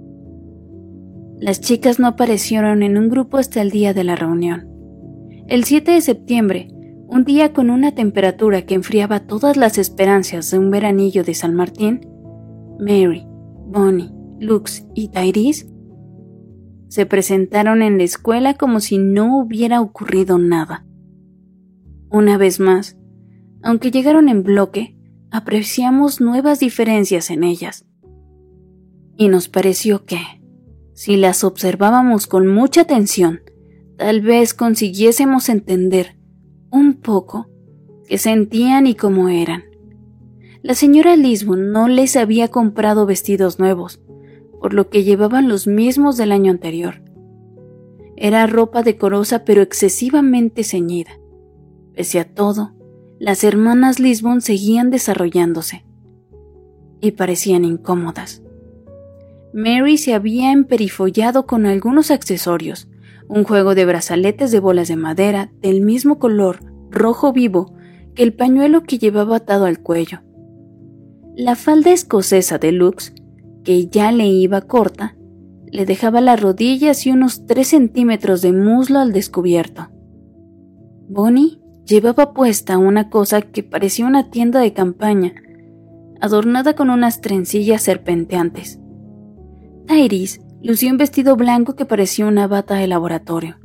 Las chicas no aparecieron en un grupo hasta el día de la reunión. El siete de septiembre, un día con una temperatura que enfriaba todas las esperanzas de un veranillo de San Martín, Mary, Bonnie, Lux y Tyrese se presentaron en la escuela como si no hubiera ocurrido nada. Una vez más, aunque llegaron en bloque, apreciamos nuevas diferencias en ellas. Y nos pareció que, si las observábamos con mucha atención, tal vez consiguiésemos entender un poco qué sentían y cómo eran. La señora Lisbon no les había comprado vestidos nuevos, por lo que llevaban los mismos del año anterior. Era ropa decorosa pero excesivamente ceñida. Pese a todo, las hermanas Lisbon seguían desarrollándose y parecían incómodas. Mary se había emperifollado con algunos accesorios, un juego de brazaletes de bolas de madera del mismo color rojo vivo que el pañuelo que llevaba atado al cuello. La falda escocesa de Lux, que ya le iba corta, le dejaba las rodillas y unos tres centímetros de muslo al descubierto. Bonnie llevaba puesta una cosa que parecía una tienda de campaña, adornada con unas trencillas serpenteantes. Tyrese lució un vestido blanco que parecía una bata de laboratorio.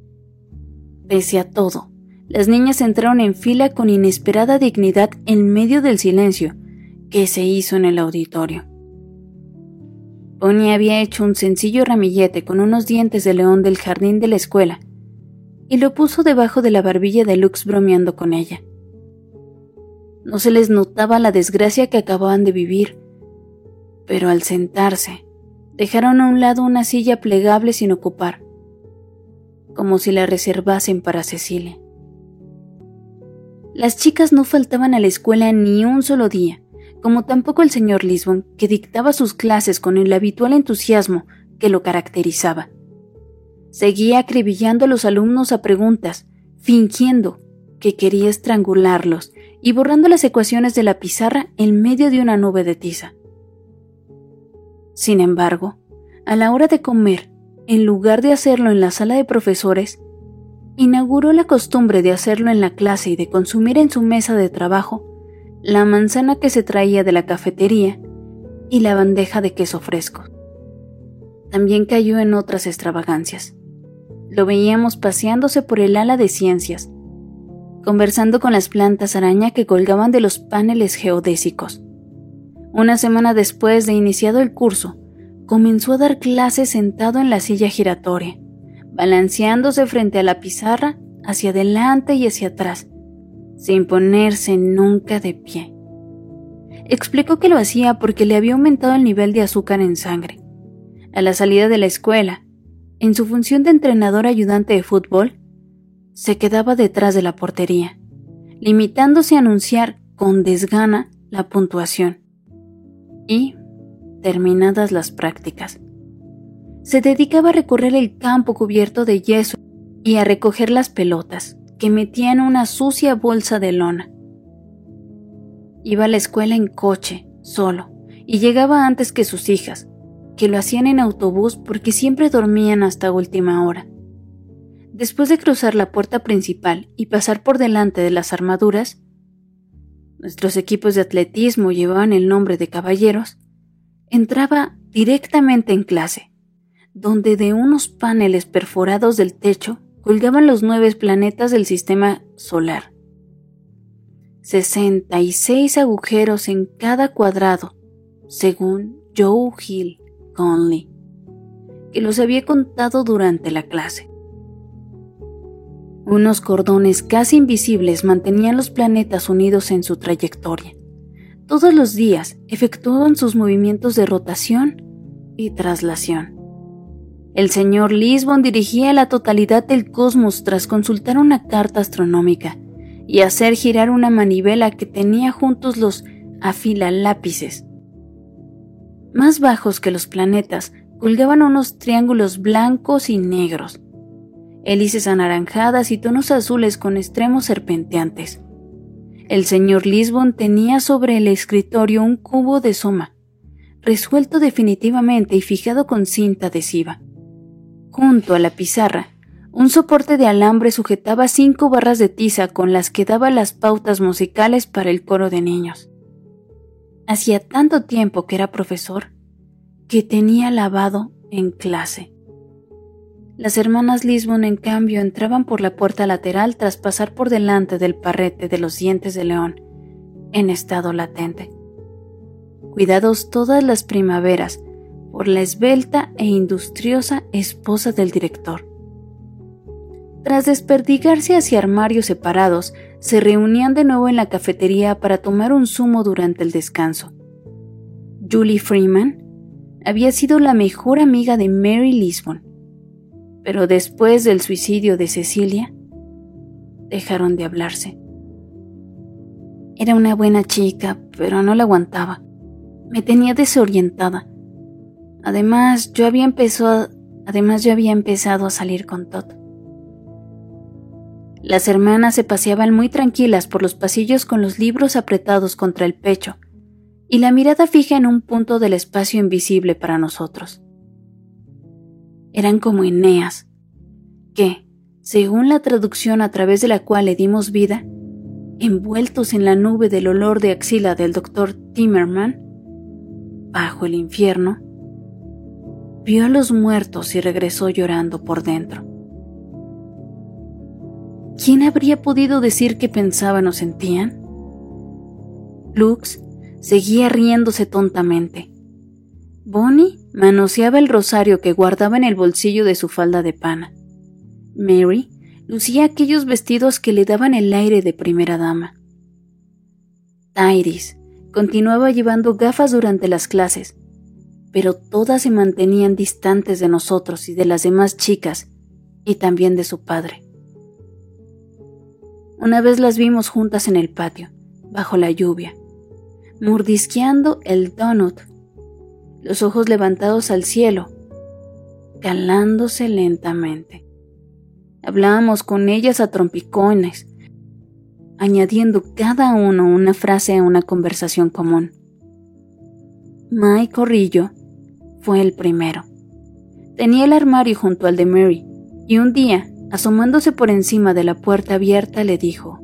Pese a todo, las niñas entraron en fila con inesperada dignidad en medio del silencio que se hizo en el auditorio. Bonnie había hecho un sencillo ramillete con unos dientes de león del jardín de la escuela y lo puso debajo de la barbilla de Lux bromeando con ella. No se les notaba la desgracia que acababan de vivir, pero al sentarse, dejaron a un lado una silla plegable sin ocupar como si la reservasen para Cecilia. Las chicas no faltaban a la escuela ni un solo día, como tampoco el señor Lisbon, que dictaba sus clases con el habitual entusiasmo que lo caracterizaba. Seguía acribillando a los alumnos a preguntas, fingiendo que quería estrangularlos y borrando las ecuaciones de la pizarra en medio de una nube de tiza. Sin embargo, a la hora de comer, en lugar de hacerlo en la sala de profesores, inauguró la costumbre de hacerlo en la clase y de consumir en su mesa de trabajo la manzana que se traía de la cafetería y la bandeja de queso fresco. También cayó en otras extravagancias. Lo veíamos paseándose por el ala de ciencias, conversando con las plantas araña que colgaban de los paneles geodésicos. Una semana después de iniciado el curso, comenzó a dar clases sentado en la silla giratoria, balanceándose frente a la pizarra hacia adelante y hacia atrás, sin ponerse nunca de pie. Explicó que lo hacía porque le había aumentado el nivel de azúcar en sangre. A la salida de la escuela, en su función de entrenador ayudante de fútbol, se quedaba detrás de la portería, limitándose a anunciar con desgana la puntuación. Y, terminadas las prácticas, se dedicaba a recorrer el campo cubierto de yeso y a recoger las pelotas que metía en una sucia bolsa de lona. Iba a la escuela en coche, solo, y llegaba antes que sus hijas, que lo hacían en autobús porque siempre dormían hasta última hora. Después de cruzar la puerta principal y pasar por delante de las armaduras, nuestros equipos de atletismo llevaban el nombre de caballeros, entraba directamente en clase, donde de unos paneles perforados del techo colgaban los nueve planetas del sistema solar. sesenta y seis agujeros en cada cuadrado, según Joe Hill Conley, que los había contado durante la clase. Unos cordones casi invisibles mantenían los planetas unidos en su trayectoria. Todos los días efectuaban sus movimientos de rotación y traslación. El señor Lisbon dirigía la totalidad del cosmos tras consultar una carta astronómica y hacer girar una manivela que tenía juntos los afilalápices. Más bajos que los planetas colgaban unos triángulos blancos y negros, hélices anaranjadas y tonos azules con extremos serpenteantes. El señor Lisbon tenía sobre el escritorio un cubo de soma, resuelto definitivamente y fijado con cinta adhesiva. Junto a la pizarra, un soporte de alambre sujetaba cinco barras de tiza con las que daba las pautas musicales para el coro de niños. Hacía tanto tiempo que era profesor, que tenía lavado en clase. Las hermanas Lisbon, en cambio, entraban por la puerta lateral tras pasar por delante del parrete de los dientes de león, en estado latente. Cuidados todas las primaveras por la esbelta e industriosa esposa del director. Tras desperdigarse hacia armarios separados, se reunían de nuevo en la cafetería para tomar un zumo durante el descanso. Julie Freeman había sido la mejor amiga de Mary Lisbon, pero después del suicidio de Cecilia, dejaron de hablarse. Era una buena chica, pero no la aguantaba. Me tenía desorientada. Además, yo había empezado, además yo había empezado a salir con Todd. Las hermanas se paseaban muy tranquilas por los pasillos con los libros apretados contra el pecho y la mirada fija en un punto del espacio invisible para nosotros. Eran como Eneas, que, según la traducción a través de la cual le dimos vida, envueltos en la nube del olor de axila del doctor Timmerman, bajo el infierno, vio a los muertos y regresó llorando por dentro. ¿Quién habría podido decir qué pensaban o sentían? Lux seguía riéndose tontamente. Bonnie manoseaba el rosario que guardaba en el bolsillo de su falda de pana. Mary lucía aquellos vestidos que le daban el aire de primera dama. Tyrese continuaba llevando gafas durante las clases, pero todas se mantenían distantes de nosotros y de las demás chicas, y también de su padre. Una vez las vimos juntas en el patio, bajo la lluvia, mordisqueando el donut, los ojos levantados al cielo, calándose lentamente. Hablábamos con ellas a trompicones, añadiendo cada uno una frase a una conversación común. Mike Corrillo fue el primero. Tenía el armario junto al de Mary, y un día, asomándose por encima de la puerta abierta, le dijo: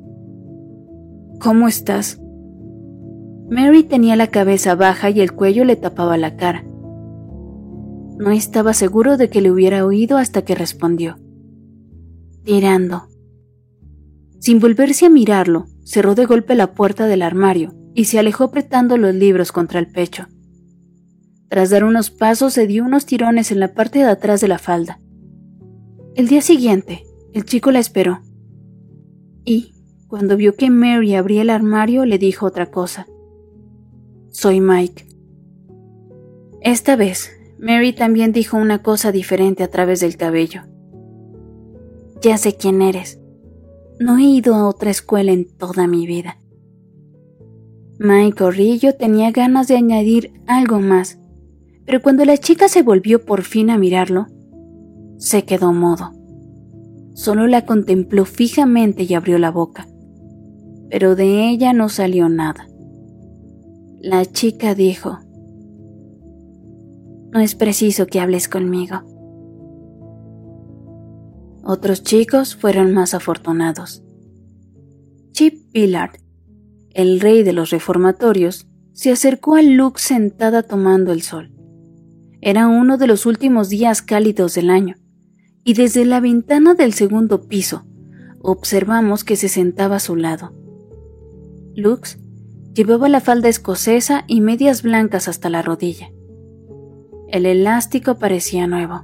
¿Cómo estás? Mary tenía la cabeza baja y el cuello le tapaba la cara. No estaba seguro de que le hubiera oído hasta que respondió: tirando. Sin volverse a mirarlo, cerró de golpe la puerta del armario y se alejó apretando los libros contra el pecho. Tras dar unos pasos, se dio unos tirones en la parte de atrás de la falda. El día siguiente, el chico la esperó. Y, cuando vio que Mary abría el armario, le dijo otra cosa: Soy Mike. Esta vez, Mary también dijo una cosa diferente a través del cabello. Ya sé quién eres. No he ido a otra escuela en toda mi vida. Mike Corrillo tenía ganas de añadir algo más, pero cuando la chica se volvió por fin a mirarlo, se quedó mudo. Solo la contempló fijamente y abrió la boca, pero de ella no salió nada. La chica dijo: No es preciso que hables conmigo. Otros chicos fueron más afortunados. Chip Billard, el rey de los reformatorios, se acercó a Luke sentada tomando el sol. Era uno de los últimos días cálidos del año, y desde la ventana del segundo piso observamos que se sentaba a su lado. Lux llevaba la falda escocesa y medias blancas hasta la rodilla. El elástico parecía nuevo.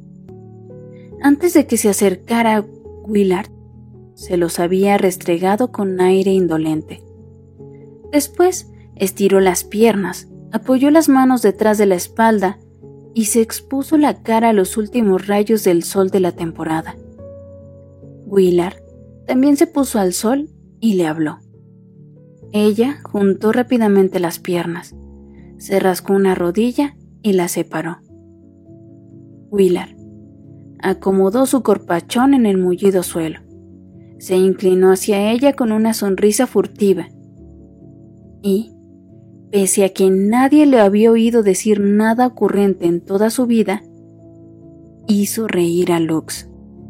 Antes de que se acercara Willard, se los había restregado con aire indolente. Después estiró las piernas, apoyó las manos detrás de la espalda y se expuso la cara a los últimos rayos del sol de la temporada. Willard también se puso al sol y le habló. Ella juntó rápidamente las piernas, se rascó una rodilla y la separó. Willard acomodó su corpachón en el mullido suelo. Se inclinó hacia ella con una sonrisa furtiva y, pese a que nadie le había oído decir nada ocurrente en toda su vida, hizo reír a Lux.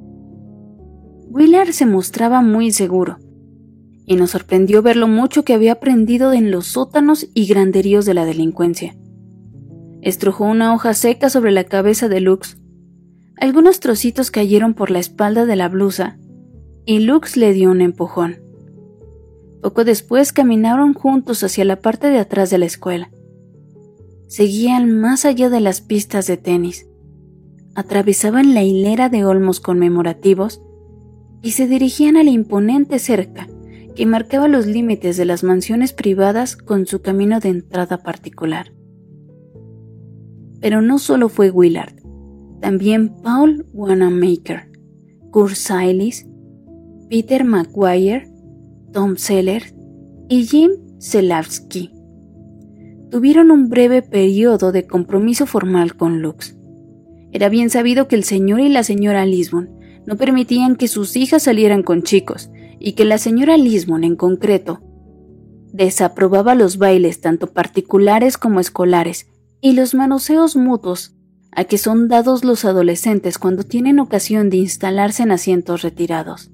Willard se mostraba muy seguro, y nos sorprendió ver lo mucho que había aprendido en los sótanos y granderíos de la delincuencia. Estrujó una hoja seca sobre la cabeza de Lux. Algunos trocitos cayeron por la espalda de la blusa, y Lux le dio un empujón. Poco después caminaron juntos hacia la parte de atrás de la escuela. Seguían más allá de las pistas de tenis, atravesaban la hilera de olmos conmemorativos y se dirigían a la imponente cerca que marcaba los límites de las mansiones privadas con su camino de entrada particular. Pero no solo fue Willard, también Paul Wanamaker, Kurt Silis, Peter McGuire, Tom Sellers y Jim Zelavsky. Tuvieron un breve periodo de compromiso formal con Lux. Era bien sabido que el señor y la señora Lisbon no permitían que sus hijas salieran con chicos, y que la señora Lisbon en concreto desaprobaba los bailes tanto particulares como escolares y los manoseos mutuos a que son dados los adolescentes cuando tienen ocasión de instalarse en asientos retirados.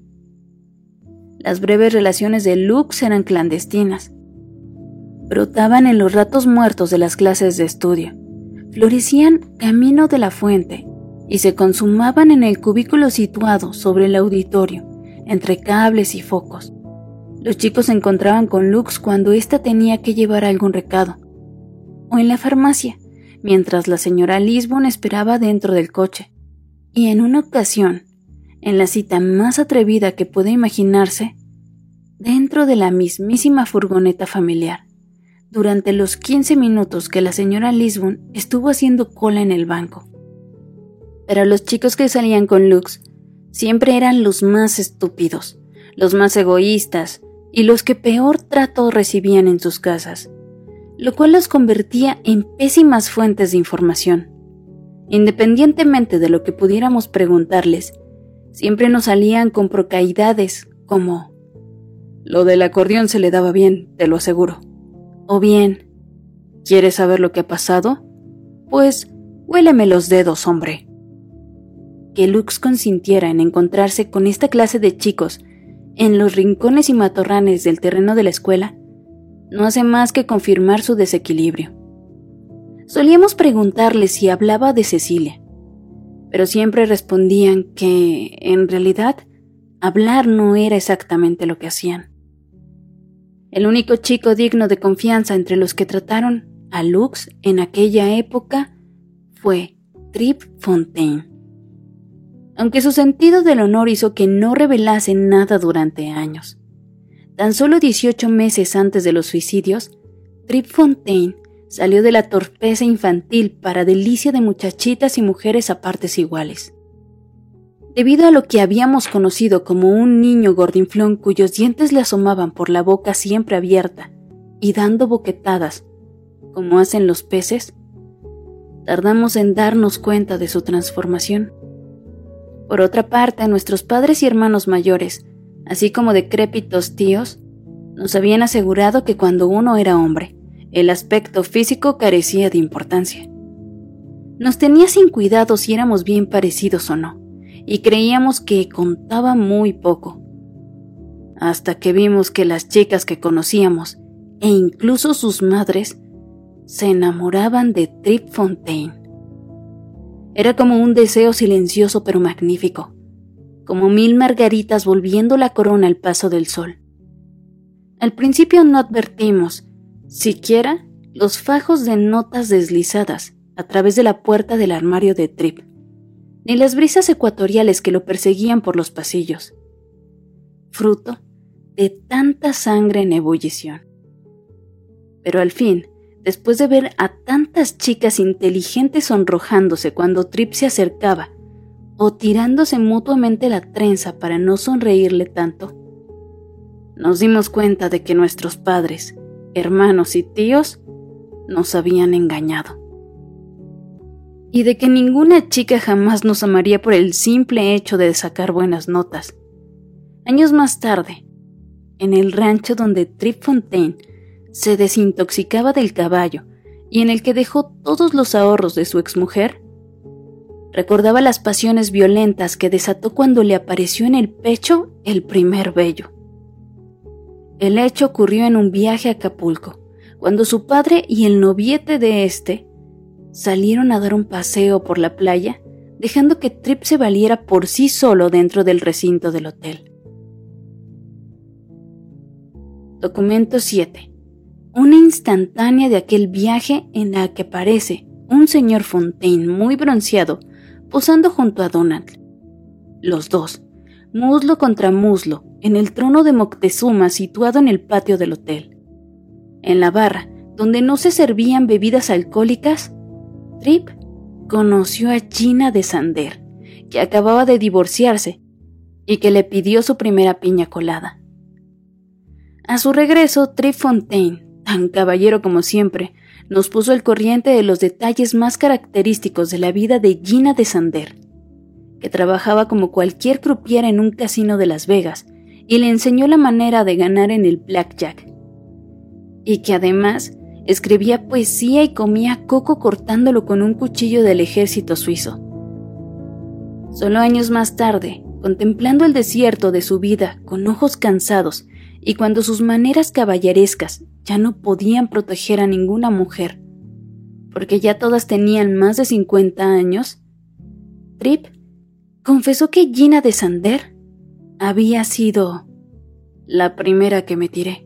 Las breves relaciones de Lux eran clandestinas. Brotaban en los ratos muertos de las clases de estudio, florecían camino de la fuente y se consumaban en el cubículo situado sobre el auditorio, entre cables y focos. Los chicos se encontraban con Lux cuando ésta tenía que llevar algún recado, o en la farmacia, mientras la señora Lisbon esperaba dentro del coche. Y en una ocasión, en la cita más atrevida que puede imaginarse, dentro de la mismísima furgoneta familiar, durante los quince minutos que la señora Lisbon estuvo haciendo cola en el banco. Pero los chicos que salían con Lux siempre eran los más estúpidos, los más egoístas y los que peor trato recibían en sus casas, lo cual los convertía en pésimas fuentes de información. Independientemente de lo que pudiéramos preguntarles, siempre nos salían con procaidades como: lo del acordeón se le daba bien, te lo aseguro. O bien: ¿quieres saber lo que ha pasado? Pues huéleme los dedos, hombre. Que Lux consintiera en encontrarse con esta clase de chicos en los rincones y matorrales del terreno de la escuela no hace más que confirmar su desequilibrio. Solíamos preguntarle si hablaba de Cecilia, pero siempre respondían que, en realidad, hablar no era exactamente lo que hacían. El único chico digno de confianza entre los que trataron a Lux en aquella época fue Trip Fontaine, aunque su sentido del honor hizo que no revelase nada durante años. Tan solo dieciocho meses antes de los suicidios, Trip Fontaine salió de la torpeza infantil para delicia de muchachitas y mujeres a partes iguales. Debido a lo que habíamos conocido como un niño gordinflón cuyos dientes le asomaban por la boca siempre abierta y dando boquetadas, como hacen los peces, tardamos en darnos cuenta de su transformación. Por otra parte, nuestros padres y hermanos mayores, así como decrépitos tíos, nos habían asegurado que cuando uno era hombre, el aspecto físico carecía de importancia. Nos tenía sin cuidado si éramos bien parecidos o no, y creíamos que contaba muy poco. Hasta que vimos que las chicas que conocíamos, e incluso sus madres, se enamoraban de Trip Fontaine. Era como un deseo silencioso pero magnífico, como mil margaritas volviendo la corona al paso del sol. Al principio no advertimos, siquiera, los fajos de notas deslizadas a través de la puerta del armario de Trip, ni las brisas ecuatoriales que lo perseguían por los pasillos, fruto de tanta sangre en ebullición. Pero al fin, después de ver a tantas chicas inteligentes sonrojándose cuando Trip se acercaba, o tirándose mutuamente la trenza para no sonreírle tanto, nos dimos cuenta de que nuestros padres, hermanos y tíos nos habían engañado. Y de que ninguna chica jamás nos amaría por el simple hecho de sacar buenas notas. Años más tarde, en el rancho donde Trip Fontaine se desintoxicaba del caballo y en el que dejó todos los ahorros de su exmujer, recordaba las pasiones violentas que desató cuando le apareció en el pecho el primer vello. El hecho ocurrió en un viaje a Acapulco, cuando su padre y el noviete de este salieron a dar un paseo por la playa, dejando que Trip se valiera por sí solo dentro del recinto del hotel. Documento siete. Una instantánea de aquel viaje en la que aparece un señor Fontaine muy bronceado posando junto a Donald. Los dos, muslo contra muslo, en el trono de Moctezuma situado en el patio del hotel. En la barra, donde no se servían bebidas alcohólicas, Trip conoció a Gina de Sander, que acababa de divorciarse y que le pidió su primera piña colada. A su regreso, Trip Fontaine, tan caballero como siempre, nos puso al corriente de los detalles más característicos de la vida de Gina de Sander, que trabajaba como cualquier croupier en un casino de Las Vegas y le enseñó la manera de ganar en el blackjack, y que además escribía poesía y comía coco cortándolo con un cuchillo del ejército suizo. Solo años más tarde, contemplando el desierto de su vida con ojos cansados y cuando sus maneras caballerescas ya no podían proteger a ninguna mujer, porque ya todas tenían más de cincuenta años, Trip confesó que Gina de Sander había sido la primera que me tiré.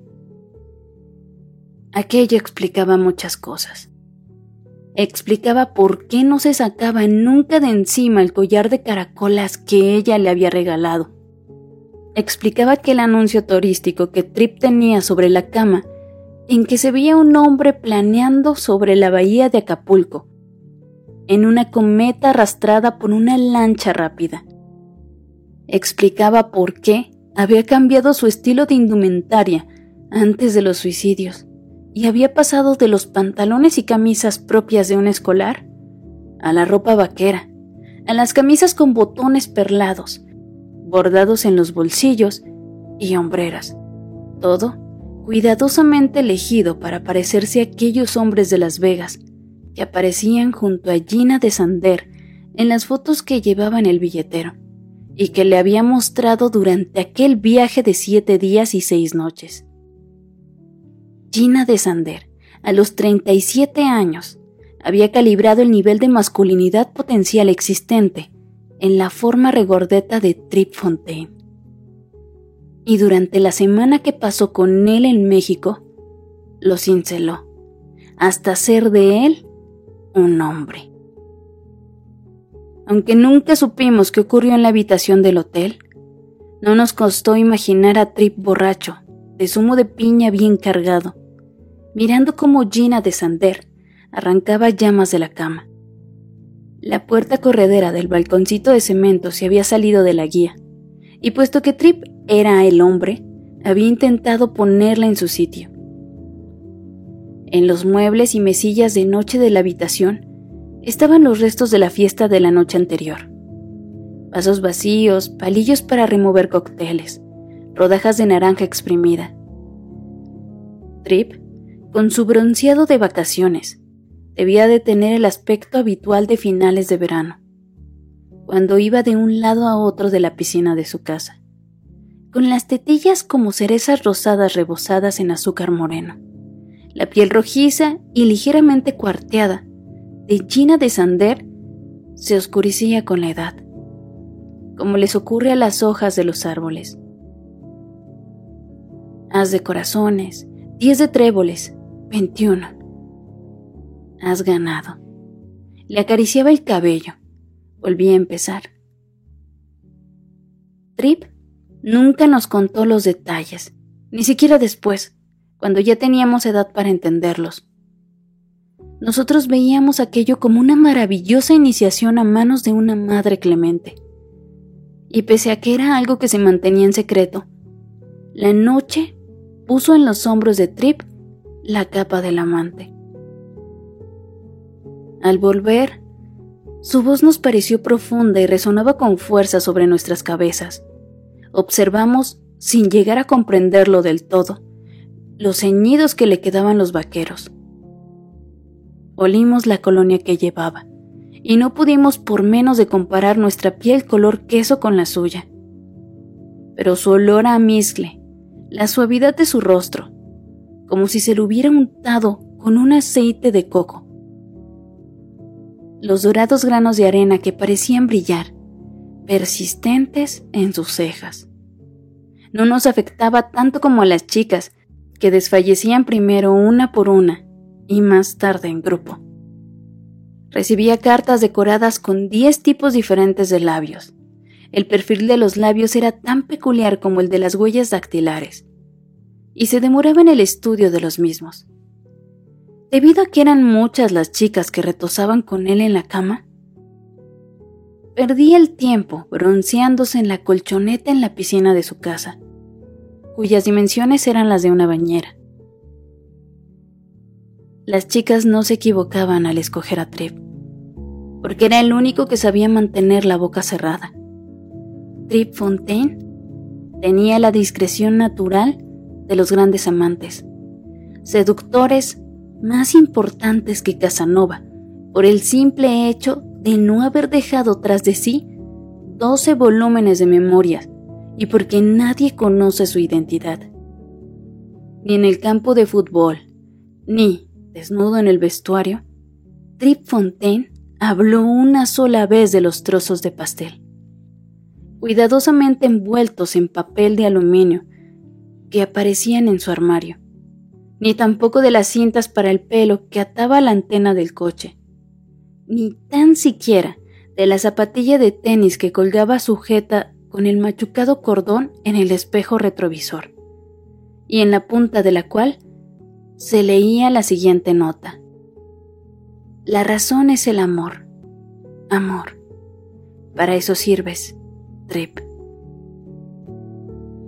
Aquello explicaba muchas cosas. Explicaba por qué no se sacaba nunca de encima el collar de caracolas que ella le había regalado. Explicaba que el anuncio turístico que Trip tenía sobre la cama, en que se veía un hombre planeando sobre la bahía de Acapulco, en una cometa arrastrada por una lancha rápida. explicaba por qué había cambiado su estilo de indumentaria antes de los suicidios y había pasado de los pantalones y camisas propias de un escolar a la ropa vaquera, a las camisas con botones perlados, bordados en los bolsillos y hombreras. Todo cuidadosamente elegido para parecerse a aquellos hombres de Las Vegas que aparecían junto a Gina de Sander en las fotos que llevaba en el billetero y que le había mostrado durante aquel viaje de siete días y seis noches. Gina de Sander, a los treinta y siete años, había calibrado el nivel de masculinidad potencial existente en la forma regordeta de Trip Fontaine. Y durante la semana que pasó con él en México, lo cinceló, hasta hacer de él un hombre. Aunque nunca supimos qué ocurrió en la habitación del hotel, no nos costó imaginar a Trip borracho, de zumo de piña bien cargado, mirando cómo Gina de Sander arrancaba llamas de la cama. La puerta corredera del balconcito de cemento se había salido de la guía, y puesto que Trip era el hombre, había intentado ponerla en su sitio. En los muebles y mesillas de noche de la habitación estaban los restos de la fiesta de la noche anterior. Vasos vacíos, palillos para remover cócteles, rodajas de naranja exprimida. Trip, con su bronceado de vacaciones, debía de tener el aspecto habitual de finales de verano, cuando iba de un lado a otro de la piscina de su casa, con las tetillas como cerezas rosadas rebozadas en azúcar moreno, la piel rojiza y ligeramente cuarteada de Gina de Sander se oscurecía con la edad, como les ocurre a las hojas de los árboles. Haz de corazones, diez de tréboles, veintiuno. Has ganado. Le acariciaba el cabello. Volví a empezar. Trip nunca nos contó los detalles, ni siquiera después, cuando ya teníamos edad para entenderlos. Nosotros veíamos aquello como una maravillosa iniciación a manos de una madre clemente. Y pese a que era algo que se mantenía en secreto, la noche puso en los hombros de Trip la capa del amante. Al volver, su voz nos pareció profunda y resonaba con fuerza sobre nuestras cabezas. Observamos, sin llegar a comprenderlo del todo, los ceñidos que le quedaban los vaqueros. Olimos la colonia que llevaba, y no pudimos por menos de comparar nuestra piel color queso con la suya. Pero su olor a almizcle, la suavidad de su rostro, como si se lo hubiera untado con un aceite de coco. Los dorados granos de arena que parecían brillar, persistentes en sus cejas. No nos afectaba tanto como a las chicas, que desfallecían primero una por una y más tarde en grupo. Recibía cartas decoradas con diez tipos diferentes de labios. El perfil de los labios era tan peculiar como el de las huellas dactilares, y se demoraba en el estudio de los mismos. Debido a que eran muchas las chicas que retozaban con él en la cama, perdía el tiempo bronceándose en la colchoneta en la piscina de su casa, cuyas dimensiones eran las de una bañera. Las chicas no se equivocaban al escoger a Trip, porque era el único que sabía mantener la boca cerrada. Trip Fontaine tenía la discreción natural de los grandes amantes, seductores más importantes que Casanova, por el simple hecho de no haber dejado tras de sí doce volúmenes de memorias y porque nadie conoce su identidad. Ni en el campo de fútbol, ni, desnudo en el vestuario, Trip Fontaine habló una sola vez de los trozos de pastel, cuidadosamente envueltos en papel de aluminio que aparecían en su armario, ni tampoco de las cintas para el pelo que ataba a la antena del coche, ni tan siquiera de la zapatilla de tenis que colgaba sujeta con el machucado cordón en el espejo retrovisor, y en la punta de la cual se leía la siguiente nota: la razón es el amor. Amor. Para eso sirves, Trip.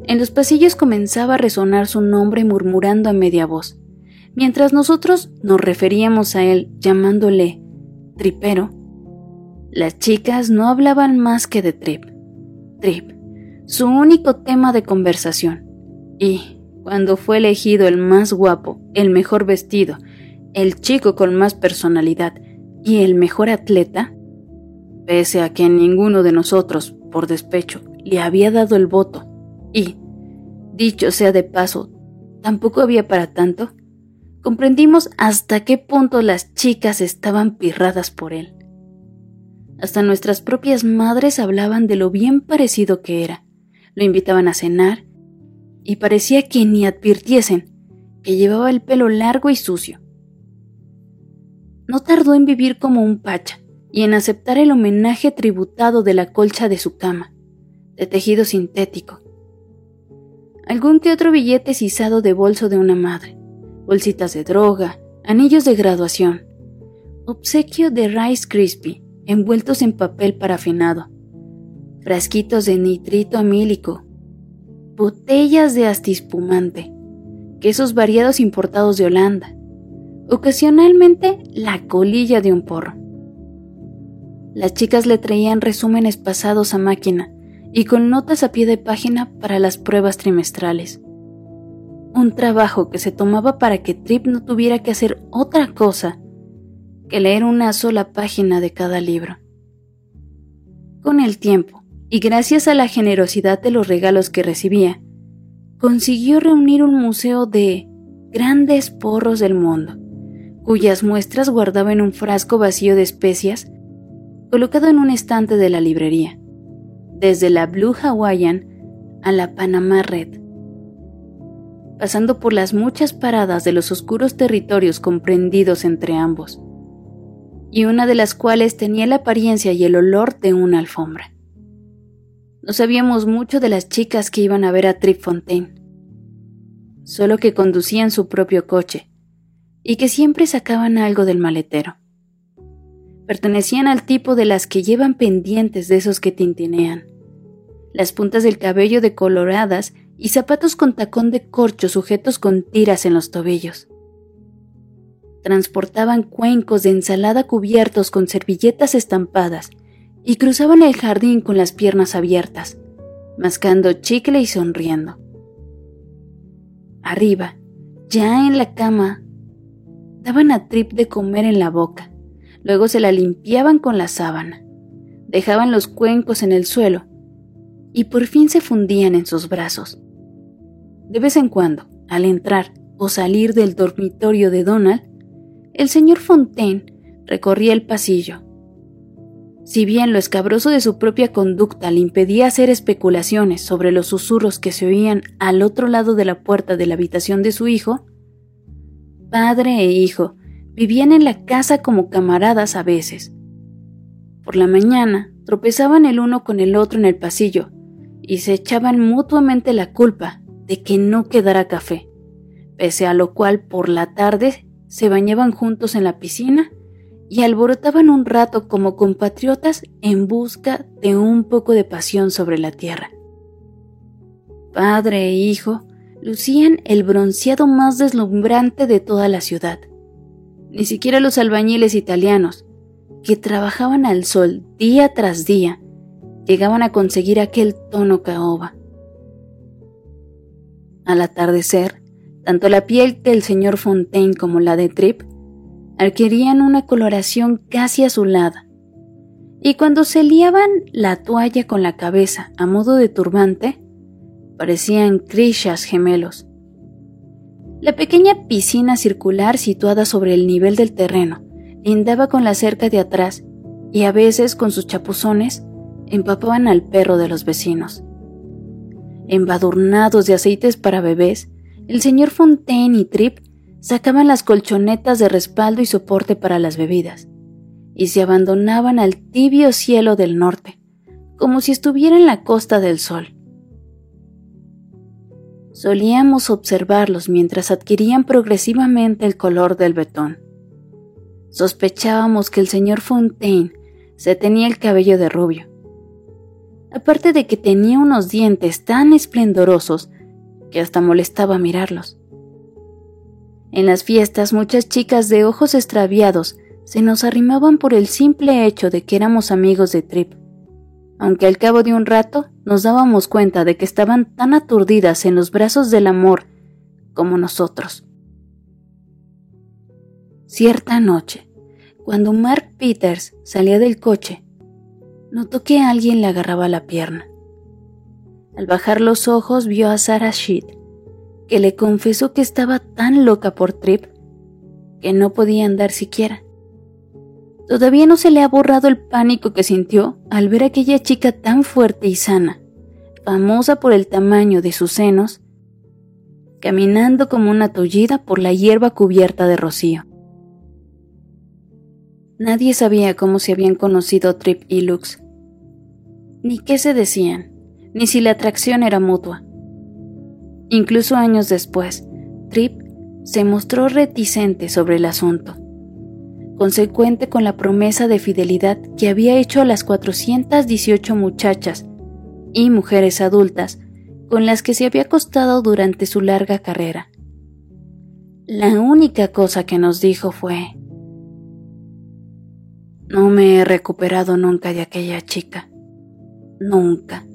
En los pasillos comenzaba a resonar su nombre murmurando a media voz, mientras nosotros nos referíamos a él llamándole Tripero. Las chicas no hablaban más que de Trip. Trip, su único tema de conversación. Y, cuando fue elegido el más guapo, el mejor vestido, el chico con más personalidad y el mejor atleta, pese a que ninguno de nosotros, por despecho, le había dado el voto, y, dicho sea de paso, tampoco había para tanto, comprendimos hasta qué punto las chicas estaban pirradas por él. Hasta nuestras propias madres hablaban de lo bien parecido que era, lo invitaban a cenar, y parecía que ni advirtiesen que llevaba el pelo largo y sucio. No tardó en vivir como un pacha y en aceptar el homenaje tributado de la colcha de su cama, de tejido sintético. Algún que otro billete sisado de bolso de una madre, bolsitas de droga, anillos de graduación, obsequio de Rice Krispie envueltos en papel parafinado, frasquitos de nitrito amílico, botellas de astispumante, quesos variados importados de Holanda, ocasionalmente la colilla de un porro. Las chicas le traían resúmenes pasados a máquina y con notas a pie de página para las pruebas trimestrales. Un trabajo que se tomaba para que Trip no tuviera que hacer otra cosa que leer una sola página de cada libro. Con el tiempo, y gracias a la generosidad de los regalos que recibía, consiguió reunir un museo de grandes porros del mundo, cuyas muestras guardaba en un frasco vacío de especias, colocado en un estante de la librería, desde la Blue Hawaiian a la Panama Red, pasando por las muchas paradas de los oscuros territorios comprendidos entre ambos, y una de las cuales tenía la apariencia y el olor de una alfombra. No sabíamos mucho de las chicas que iban a ver a Trip Fontaine, solo que conducían su propio coche y que siempre sacaban algo del maletero. Pertenecían al tipo de las que llevan pendientes de esos que tintinean, las puntas del cabello decoloradas y zapatos con tacón de corcho sujetos con tiras en los tobillos. Transportaban cuencos de ensalada cubiertos con servilletas estampadas y cruzaban el jardín con las piernas abiertas, mascando chicle y sonriendo. Arriba, ya en la cama, daban a Trip de comer en la boca, luego se la limpiaban con la sábana, dejaban los cuencos en el suelo y por fin se fundían en sus brazos. De vez en cuando, al entrar o salir del dormitorio de Donald, el señor Fontaine recorría el pasillo. Si bien lo escabroso de su propia conducta le impedía hacer especulaciones sobre los susurros que se oían al otro lado de la puerta de la habitación de su hijo, padre e hijo vivían en la casa como camaradas a veces. Por la mañana tropezaban el uno con el otro en el pasillo y se echaban mutuamente la culpa de que no quedara café, pese a lo cual por la tarde se bañaban juntos en la piscina y alborotaban un rato como compatriotas en busca de un poco de pasión sobre la tierra. Padre e hijo lucían el bronceado más deslumbrante de toda la ciudad. Ni siquiera los albañiles italianos, que trabajaban al sol día tras día, llegaban a conseguir aquel tono caoba. Al atardecer, tanto la piel del señor Fontaine como la de Trip adquirían una coloración casi azulada, y cuando se liaban la toalla con la cabeza a modo de turbante, parecían Krishnas gemelos. La pequeña piscina circular situada sobre el nivel del terreno lindaba con la cerca de atrás y a veces con sus chapuzones empapaban al perro de los vecinos. Embadurnados de aceites para bebés, el señor Fontaine y Trip sacaban las colchonetas de respaldo y soporte para las bebidas, y se abandonaban al tibio cielo del norte, como si estuviera en la Costa del Sol. Solíamos observarlos mientras adquirían progresivamente el color del betón. Sospechábamos que el señor Fontaine se tenía el cabello de rubio. aparte de que tenía unos dientes tan esplendorosos que hasta molestaba mirarlos. En las fiestas, muchas chicas de ojos extraviados se nos arrimaban por el simple hecho de que éramos amigos de Trip, aunque al cabo de un rato nos dábamos cuenta de que estaban tan aturdidas en los brazos del amor como nosotros. Cierta noche, cuando Mark Peters salía del coche, notó que alguien le agarraba la pierna. Al bajar los ojos vio a Sarah Sheet, que le confesó que estaba tan loca por Trip que no podía andar siquiera. Todavía no se le ha borrado el pánico que sintió al ver a aquella chica tan fuerte y sana, famosa por el tamaño de sus senos, caminando como una tullida por la hierba cubierta de rocío. Nadie sabía cómo se habían conocido Trip y Lux, ni qué se decían, ni si la atracción era mutua. Incluso años después, Trip se mostró reticente sobre el asunto, consecuente con la promesa de fidelidad que había hecho a las cuatrocientas dieciocho muchachas y mujeres adultas con las que se había acostado durante su larga carrera. La única cosa que nos dijo fue: no me he recuperado nunca de aquella chica. Nunca.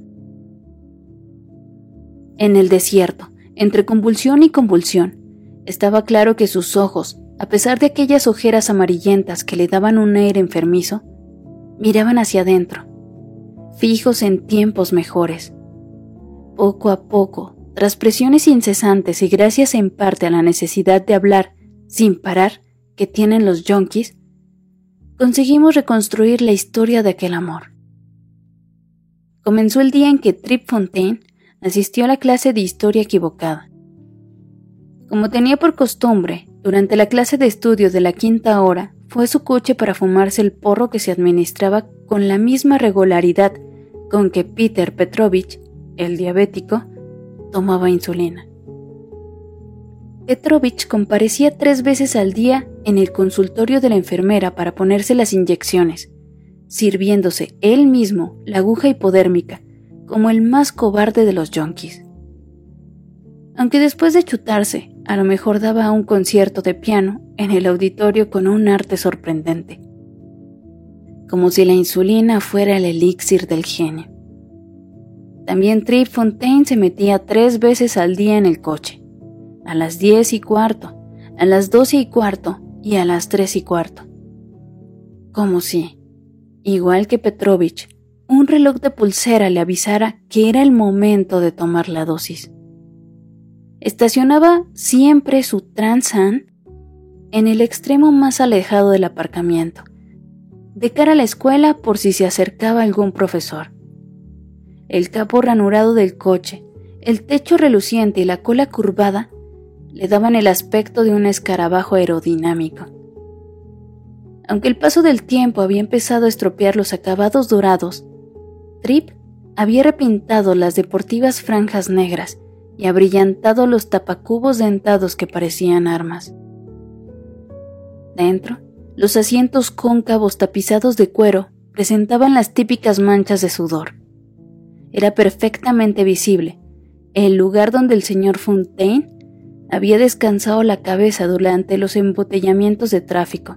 En el desierto, entre convulsión y convulsión, estaba claro que sus ojos, a pesar de aquellas ojeras amarillentas que le daban un aire enfermizo, miraban hacia adentro, fijos en tiempos mejores. Poco a poco, tras presiones incesantes y gracias en parte a la necesidad de hablar sin parar que tienen los yonkis, conseguimos reconstruir la historia de aquel amor. Comenzó el día en que Trip Fontaine asistió a la clase de historia equivocada. Como tenía por costumbre, durante la clase de estudio de la quinta hora, fue a su coche para fumarse el porro que se administraba con la misma regularidad con que Peter Petrovich, el diabético, tomaba insulina. Petrovich comparecía tres veces al día en el consultorio de la enfermera para ponerse las inyecciones, sirviéndose él mismo la aguja hipodérmica como el más cobarde de los yonkis. Aunque después de chutarse, a lo mejor daba un concierto de piano en el auditorio con un arte sorprendente, como si la insulina fuera el elixir del genio. También Trip Fontaine se metía tres veces al día en el coche, a las diez y cuarto, a las doce y cuarto y a las tres y cuarto. Como si, igual que Petrovich, un reloj de pulsera le avisara que era el momento de tomar la dosis. Estacionaba siempre su Trans-Am en el extremo más alejado del aparcamiento, de cara a la escuela por si se acercaba algún profesor. El capó ranurado del coche, el techo reluciente y la cola curvada le daban el aspecto de un escarabajo aerodinámico. Aunque el paso del tiempo había empezado a estropear los acabados dorados, Trip había repintado las deportivas franjas negras y abrillantado los tapacubos dentados que parecían armas. Dentro, los asientos cóncavos tapizados de cuero presentaban las típicas manchas de sudor. Era perfectamente visible el lugar donde el señor Fontaine había descansado la cabeza durante los embotellamientos de tráfico.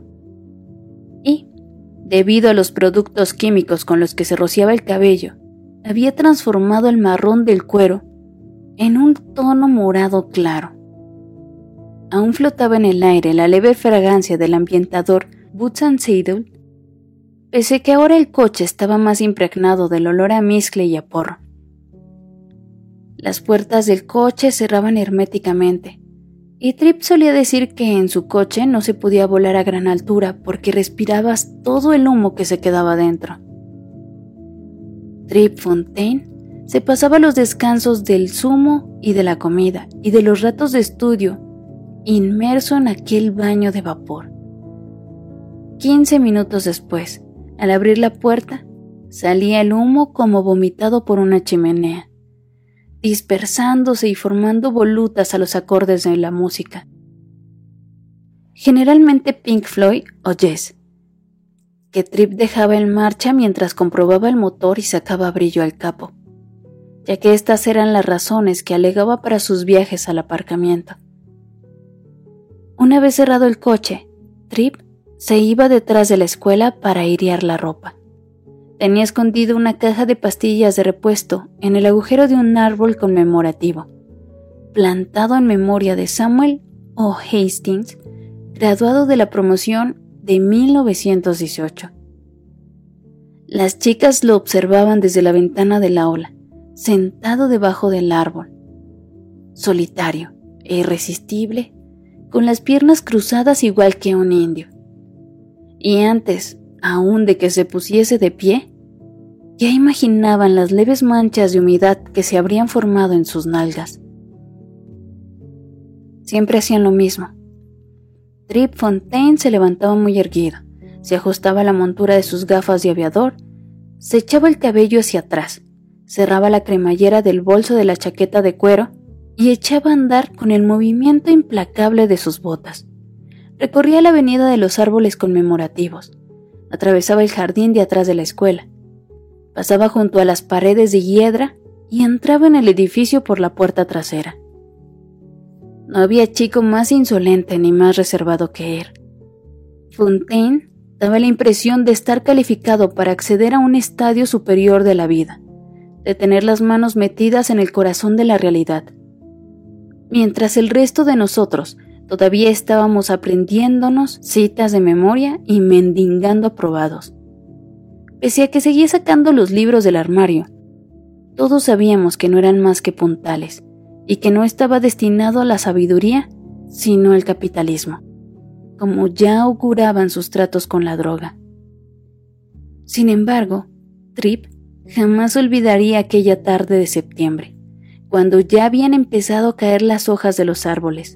Y, debido a los productos químicos con los que se rociaba el cabello, había transformado el marrón del cuero en un tono morado claro. Aún flotaba en el aire la leve fragancia del ambientador Boots and Saddle, pese que ahora el coche estaba más impregnado del olor a mezcle y a porro. Las puertas del coche cerraban herméticamente, y Trip solía decir que en su coche no se podía volar a gran altura porque respirabas todo el humo que se quedaba dentro. Trip Fontaine se pasaba los descansos del zumo y de la comida y de los ratos de estudio inmerso en aquel baño de vapor. Quince minutos después, al abrir la puerta, salía el humo como vomitado por una chimenea, dispersándose y formando volutas a los acordes de la música. Generalmente Pink Floyd o Yes. que Trip dejaba en marcha mientras comprobaba el motor y sacaba brillo al capo, ya que estas eran las razones que alegaba para sus viajes al aparcamiento. Una vez cerrado el coche, Trip se iba detrás de la escuela para airear la ropa. Tenía escondido una caja de pastillas de repuesto en el agujero de un árbol conmemorativo, plantado en memoria de Samuel O. Hastings, graduado de la promoción de mil novecientos dieciocho. Las chicas lo observaban desde la ventana del aula, sentado debajo del árbol, solitario e irresistible, con las piernas cruzadas igual que un indio. Y antes aún de que se pusiese de pie, ya imaginaban las leves manchas de humedad que se habrían formado en sus nalgas. Siempre hacían lo mismo. Trip Fontaine se levantaba muy erguido, se ajustaba la montura de sus gafas de aviador, se echaba el cabello hacia atrás, cerraba la cremallera del bolso de la chaqueta de cuero y echaba a andar con el movimiento implacable de sus botas. Recorría la avenida de los árboles conmemorativos, atravesaba el jardín de atrás de la escuela, pasaba junto a las paredes de hiedra y entraba en el edificio por la puerta trasera. No había chico más insolente ni más reservado que él. Fontaine daba la impresión de estar calificado para acceder a un estadio superior de la vida, de tener las manos metidas en el corazón de la realidad, mientras el resto de nosotros todavía estábamos aprendiéndonos citas de memoria y mendigando aprobados. Pese a que seguía sacando los libros del armario, todos sabíamos que no eran más que puntales y que no estaba destinado a la sabiduría, sino al capitalismo, como ya auguraban sus tratos con la droga. Sin embargo, Trip jamás olvidaría aquella tarde de septiembre, cuando ya habían empezado a caer las hojas de los árboles.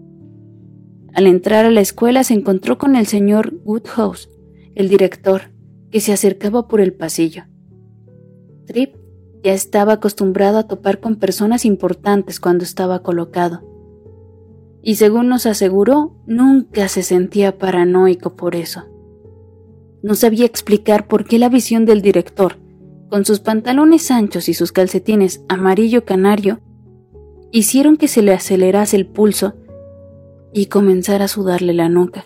Al entrar a la escuela se encontró con el señor Woodhouse, el director, que se acercaba por el pasillo. Trip ya estaba acostumbrado a topar con personas importantes cuando estaba colocado, y según nos aseguró, nunca se sentía paranoico por eso. No sabía explicar por qué la visión del director, con sus pantalones anchos y sus calcetines amarillo canario, hicieron que se le acelerase el pulso y comenzara a sudarle la nuca.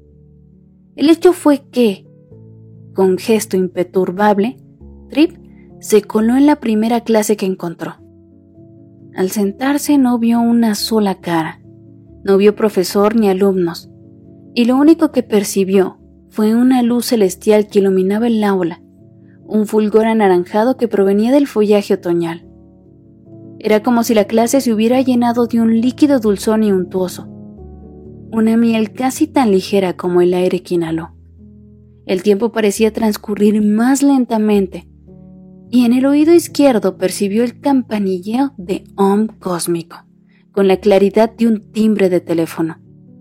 El hecho fue que, con gesto imperturbable, Trip se coló en la primera clase que encontró. Al sentarse no vio una sola cara, no vio profesor ni alumnos, y lo único que percibió fue una luz celestial que iluminaba el aula, un fulgor anaranjado que provenía del follaje otoñal. Era como si la clase se hubiera llenado de un líquido dulzón y untuoso, una miel casi tan ligera como el aire que inhaló. El tiempo parecía transcurrir más lentamente, y en el oído izquierdo percibió el campanilleo de Ohm cósmico, con la claridad de un timbre de teléfono.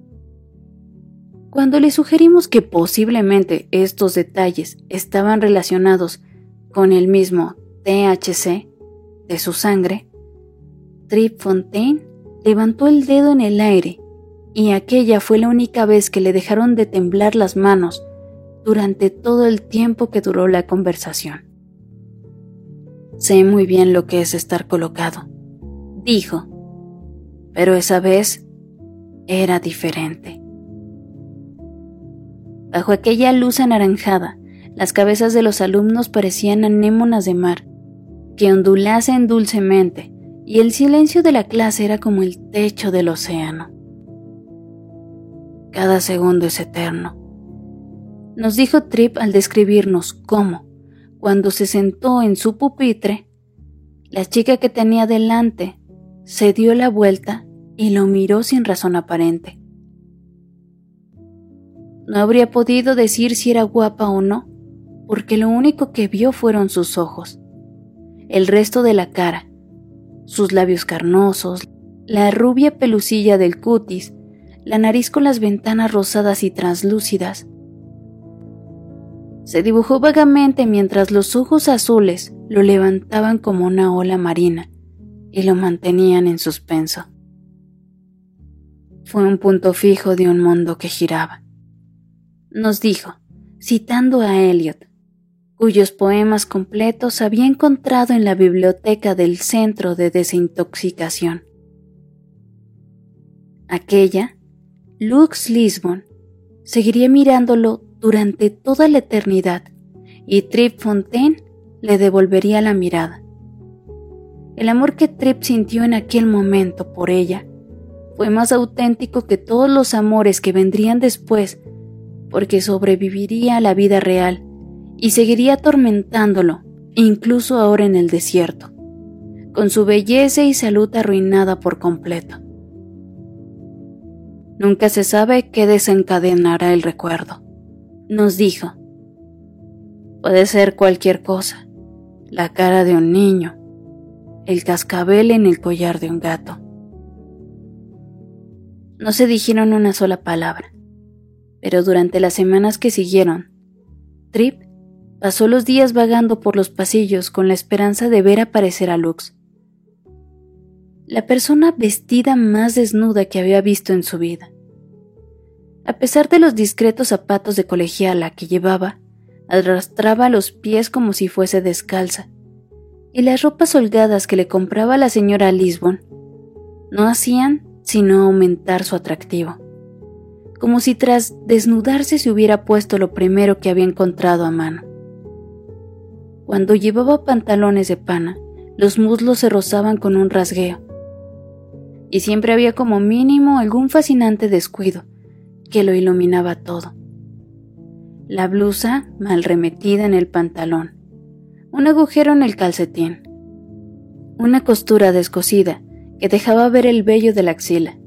Cuando le sugerimos que posiblemente estos detalles estaban relacionados con el mismo T H C de su sangre, Trip Fontaine levantó el dedo en el aire, y aquella fue la única vez que le dejaron de temblar las manos durante todo el tiempo que duró la conversación. Sé muy bien lo que es estar colocado, dijo, pero esa vez era diferente. Bajo aquella luz anaranjada, las cabezas de los alumnos parecían anémonas de mar, que ondulasen dulcemente, y el silencio de la clase era como el techo del océano. Cada segundo es eterno, nos dijo Trip al describirnos cómo, cuando se sentó en su pupitre, la chica que tenía delante se dio la vuelta y lo miró sin razón aparente. No habría podido decir si era guapa o no, porque lo único que vio fueron sus ojos, el resto de la cara, sus labios carnosos, la rubia pelucilla del cutis, la nariz con las ventanas rosadas y translúcidas. Se dibujó vagamente mientras los ojos azules lo levantaban como una ola marina y lo mantenían en suspenso. Fue un punto fijo de un mundo que giraba. Nos dijo, citando a Eliot, cuyos poemas completos había encontrado en la biblioteca del Centro de Desintoxicación. Aquella, Lux Lisbon, seguiría mirándolo durante toda la eternidad y Trip Fontaine le devolvería la mirada. El amor que Trip sintió en aquel momento por ella fue más auténtico que todos los amores que vendrían después, porque sobreviviría a la vida real y seguiría atormentándolo, incluso ahora en el desierto, con su belleza y salud arruinada por completo. Nunca se sabe qué desencadenará el recuerdo, nos dijo. Puede ser cualquier cosa, la cara de un niño, el cascabel en el collar de un gato. No se dijeron una sola palabra, pero durante las semanas que siguieron, Trip pasó los días vagando por los pasillos con la esperanza de ver aparecer a Lux, la persona vestida más desnuda que había visto en su vida. A pesar de los discretos zapatos de colegiala que llevaba, arrastraba los pies como si fuese descalza, y las ropas holgadas que le compraba la señora Lisbon no hacían sino aumentar su atractivo, como si tras desnudarse se hubiera puesto lo primero que había encontrado a mano. Cuando llevaba pantalones de pana, los muslos se rozaban con un rasgueo, y siempre había como mínimo algún fascinante descuido que lo iluminaba todo. La blusa mal remetida en el pantalón, un agujero en el calcetín, una costura descosida que dejaba ver el vello de la axila.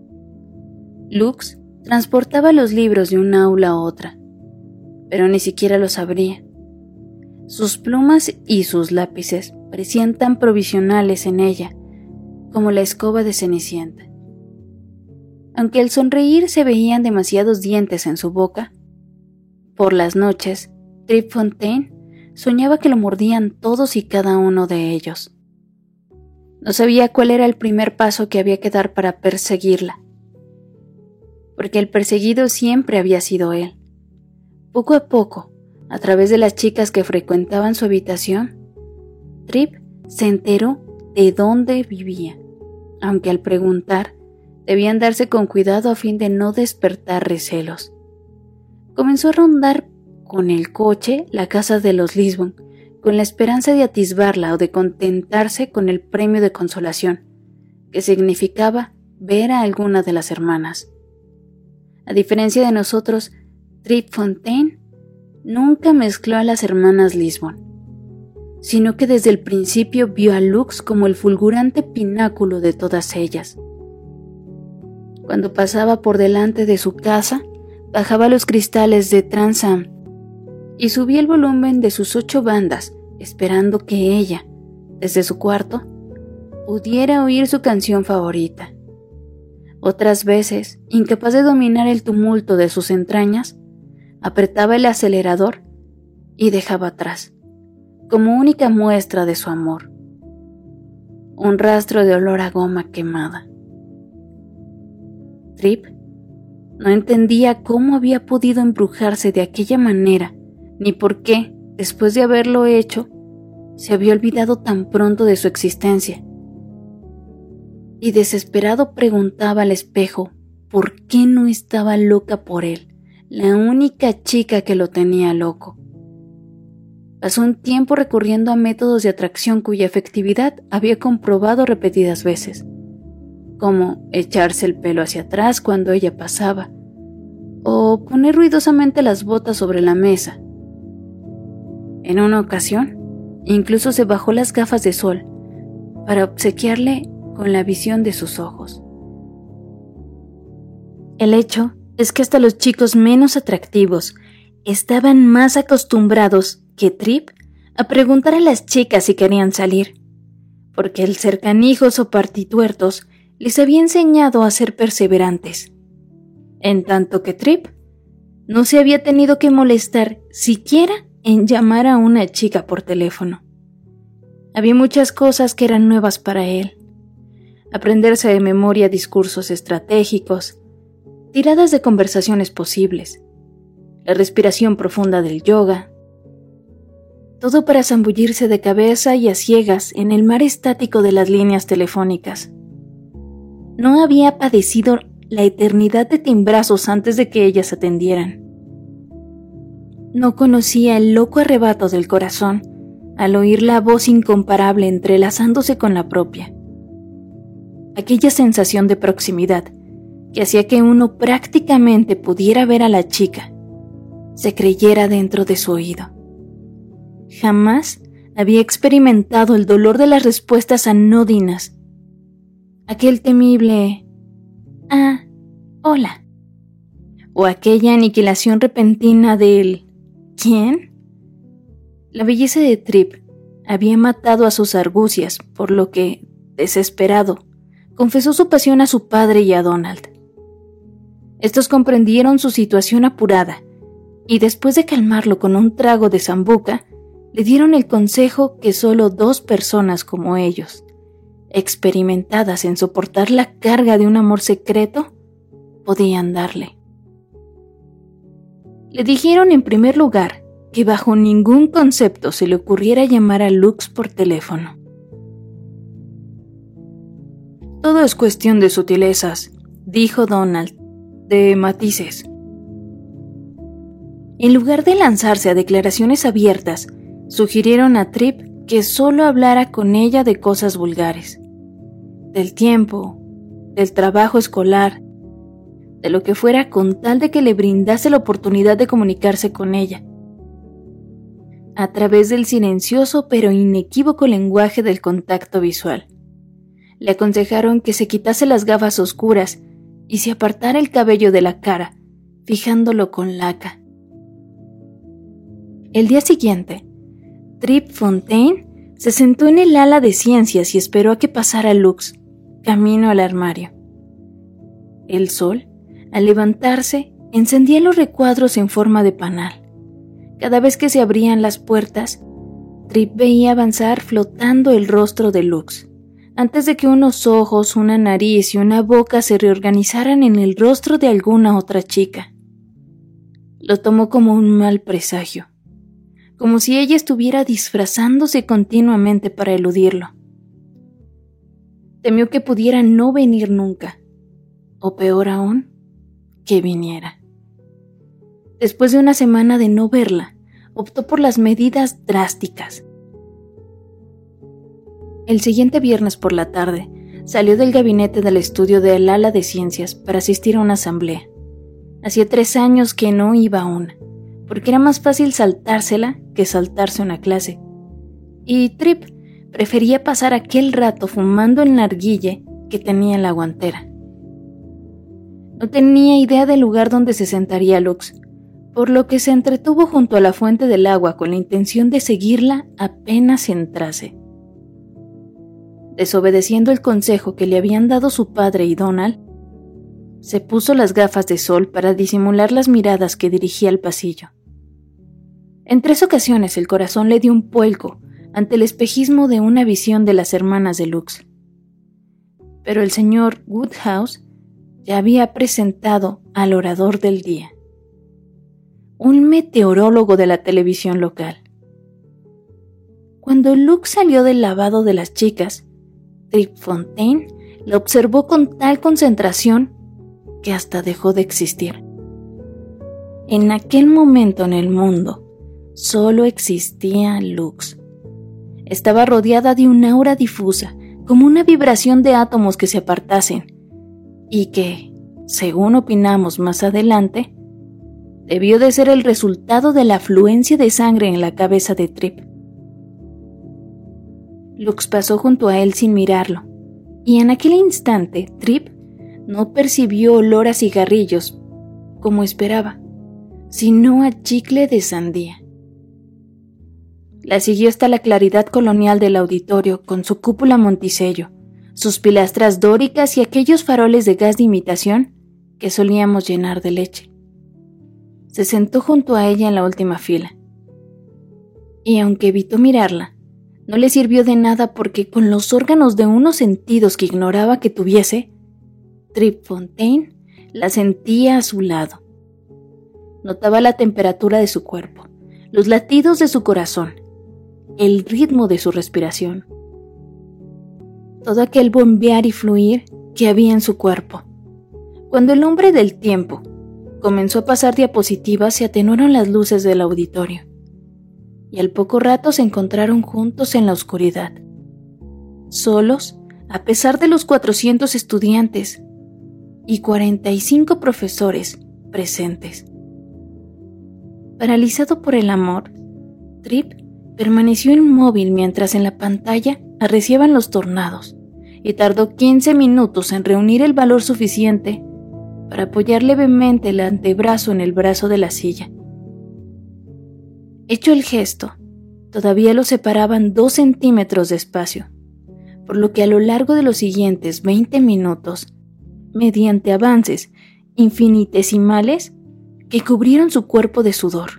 Lux transportaba los libros de una aula a otra, pero ni siquiera los abría. Sus plumas y sus lápices parecían tan provisionales en ella como la escoba de Cenicienta. Aunque al sonreír se veían demasiados dientes en su boca, por las noches, Trip Fontaine soñaba que lo mordían todos y cada uno de ellos. No sabía cuál era el primer paso que había que dar para perseguirla, porque el perseguido siempre había sido él. Poco a poco, a través de las chicas que frecuentaban su habitación, Trip se enteró de dónde vivía, aunque al preguntar debían darse con cuidado a fin de no despertar recelos. Comenzó a rondar con el coche la casa de los Lisbon, con la esperanza de atisbarla o de contentarse con el premio de consolación, que significaba ver a alguna de las hermanas. A diferencia de nosotros, Trip Fontaine nunca mezcló a las hermanas Lisbon, sino que desde el principio vio a Lux como el fulgurante pináculo de todas ellas. Cuando pasaba por delante de su casa, bajaba los cristales de Transam y subía el volumen de sus ocho bandas, esperando que ella, desde su cuarto, pudiera oír su canción favorita. Otras veces, incapaz de dominar el tumulto de sus entrañas, apretaba el acelerador y dejaba atrás, como única muestra de su amor, un rastro de olor a goma quemada. Trip no entendía cómo había podido embrujarse de aquella manera, ni por qué, después de haberlo hecho, se había olvidado tan pronto de su existencia. Y desesperado preguntaba al espejo por qué no estaba loca por él, la única chica que lo tenía loco. Pasó un tiempo recurriendo a métodos de atracción cuya efectividad había comprobado repetidas veces, como echarse el pelo hacia atrás cuando ella pasaba, o poner ruidosamente las botas sobre la mesa. En una ocasión, incluso se bajó las gafas de sol para obsequiarle con la visión de sus ojos. El hecho es que hasta los chicos menos atractivos estaban más acostumbrados que Trip a preguntar a las chicas si querían salir, porque el ser canijos o partituertos les había enseñado a ser perseverantes, en tanto que Trip no se había tenido que molestar siquiera en llamar a una chica por teléfono. Había muchas cosas que eran nuevas para él: aprenderse de memoria discursos estratégicos, tiradas de conversaciones posibles, la respiración profunda del yoga, todo para zambullirse de cabeza y a ciegas en el mar estático de las líneas telefónicas. No había padecido la eternidad de timbrazos antes de que ellas atendieran. No conocía el loco arrebato del corazón al oír la voz incomparable entrelazándose con la propia. Aquella sensación de proximidad que hacía que uno prácticamente pudiera ver a la chica, se creyera dentro de su oído. Jamás había experimentado el dolor de las respuestas anodinas, aquel temible «ah, hola», o aquella aniquilación repentina del «¿quién?». La belleza de Tripp había matado a sus argucias, por lo que, desesperado, confesó su pasión a su padre y a Donald. Estos comprendieron su situación apurada, y después de calmarlo con un trago de sambuca, le dieron el consejo que solo dos personas como ellos, experimentadas en soportar la carga de un amor secreto, podían darle. Le dijeron en primer lugar que bajo ningún concepto se le ocurriera llamar a Lux por teléfono. «Todo es cuestión de sutilezas», dijo Donald, «de matices». En lugar de lanzarse a declaraciones abiertas, sugirieron a Tripp que solo hablara con ella de cosas vulgares, del tiempo, del trabajo escolar, de lo que fuera con tal de que le brindase la oportunidad de comunicarse con ella, a través del silencioso pero inequívoco lenguaje del contacto visual. Le aconsejaron que se quitase las gafas oscuras y se apartara el cabello de la cara, fijándolo con laca. El día siguiente, Tripp Fontaine se sentó en el ala de ciencias y esperó a que pasara Lux, camino al armario. El sol, al levantarse, encendía los recuadros en forma de panal. Cada vez que se abrían las puertas, Tripp veía avanzar flotando el rostro de Lux, antes de que unos ojos, una nariz y una boca se reorganizaran en el rostro de alguna otra chica. Lo tomó como un mal presagio, como si ella estuviera disfrazándose continuamente para eludirlo. Temió que pudiera no venir nunca, o peor aún, que viniera. Después de una semana de no verla, optó por las medidas drásticas. El siguiente viernes por la tarde, salió del gabinete del estudio del ala de ciencias para asistir a una asamblea. Hacía tres años que no iba a una, porque era más fácil saltársela que saltarse una clase. Y Tripp prefería pasar aquel rato fumando el narguille que tenía en la guantera. No tenía idea del lugar donde se sentaría Lux, por lo que se entretuvo junto a la fuente del agua con la intención de seguirla apenas entrase. Desobedeciendo el consejo que le habían dado su padre y Donald, se puso las gafas de sol para disimular las miradas que dirigía al pasillo. En tres ocasiones el corazón le dio un vuelco ante el espejismo de una visión de las hermanas de Lux. Pero el señor Woodhouse ya había presentado al orador del día, un meteorólogo de la televisión local. Cuando Lux salió del lavado de las chicas, Tripp Fontaine la observó con tal concentración que hasta dejó de existir. En aquel momento en el mundo solo existía Lux. Estaba rodeada de un aura difusa, como una vibración de átomos que se apartasen, y que, según opinamos más adelante, debió de ser el resultado de la afluencia de sangre en la cabeza de Tripp. Lux pasó junto a él sin mirarlo, y en aquel instante Tripp no percibió olor a cigarrillos, como esperaba, sino a chicle de sandía. La siguió hasta la claridad colonial del auditorio con su cúpula Monticello, sus pilastras dóricas y aquellos faroles de gas de imitación que solíamos llenar de leche. Se sentó junto a ella en la última fila, y aunque evitó mirarla, no le sirvió de nada porque con los órganos de unos sentidos que ignoraba que tuviese, Tripp Fontaine la sentía a su lado. Notaba la temperatura de su cuerpo, los latidos de su corazón, el ritmo de su respiración. Todo aquel bombear y fluir que había en su cuerpo. Cuando el hombre del tiempo comenzó a pasar diapositivas, se atenuaron las luces del auditorio, y al poco rato se encontraron juntos en la oscuridad, solos, a pesar de los cuatrocientos estudiantes y cuarenta y cinco profesores presentes. Paralizado por el amor, Trip permaneció inmóvil mientras en la pantalla arreciaban los tornados, y tardó quince minutos en reunir el valor suficiente para apoyar levemente el antebrazo en el brazo de la silla. Hecho el gesto, todavía lo separaban dos centímetros de espacio, por lo que a lo largo de los siguientes veinte minutos, mediante avances infinitesimales que cubrieron su cuerpo de sudor,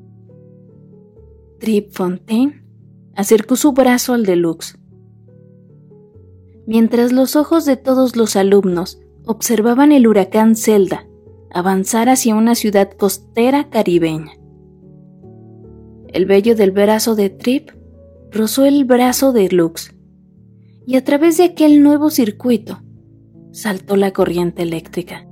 Trip Fontaine acercó su brazo al de Lux. Mientras los ojos de todos los alumnos observaban el huracán Zelda avanzar hacia una ciudad costera caribeña. El vello del brazo de Trip rozó el brazo de Lux, y a través de aquel nuevo circuito saltó la corriente eléctrica.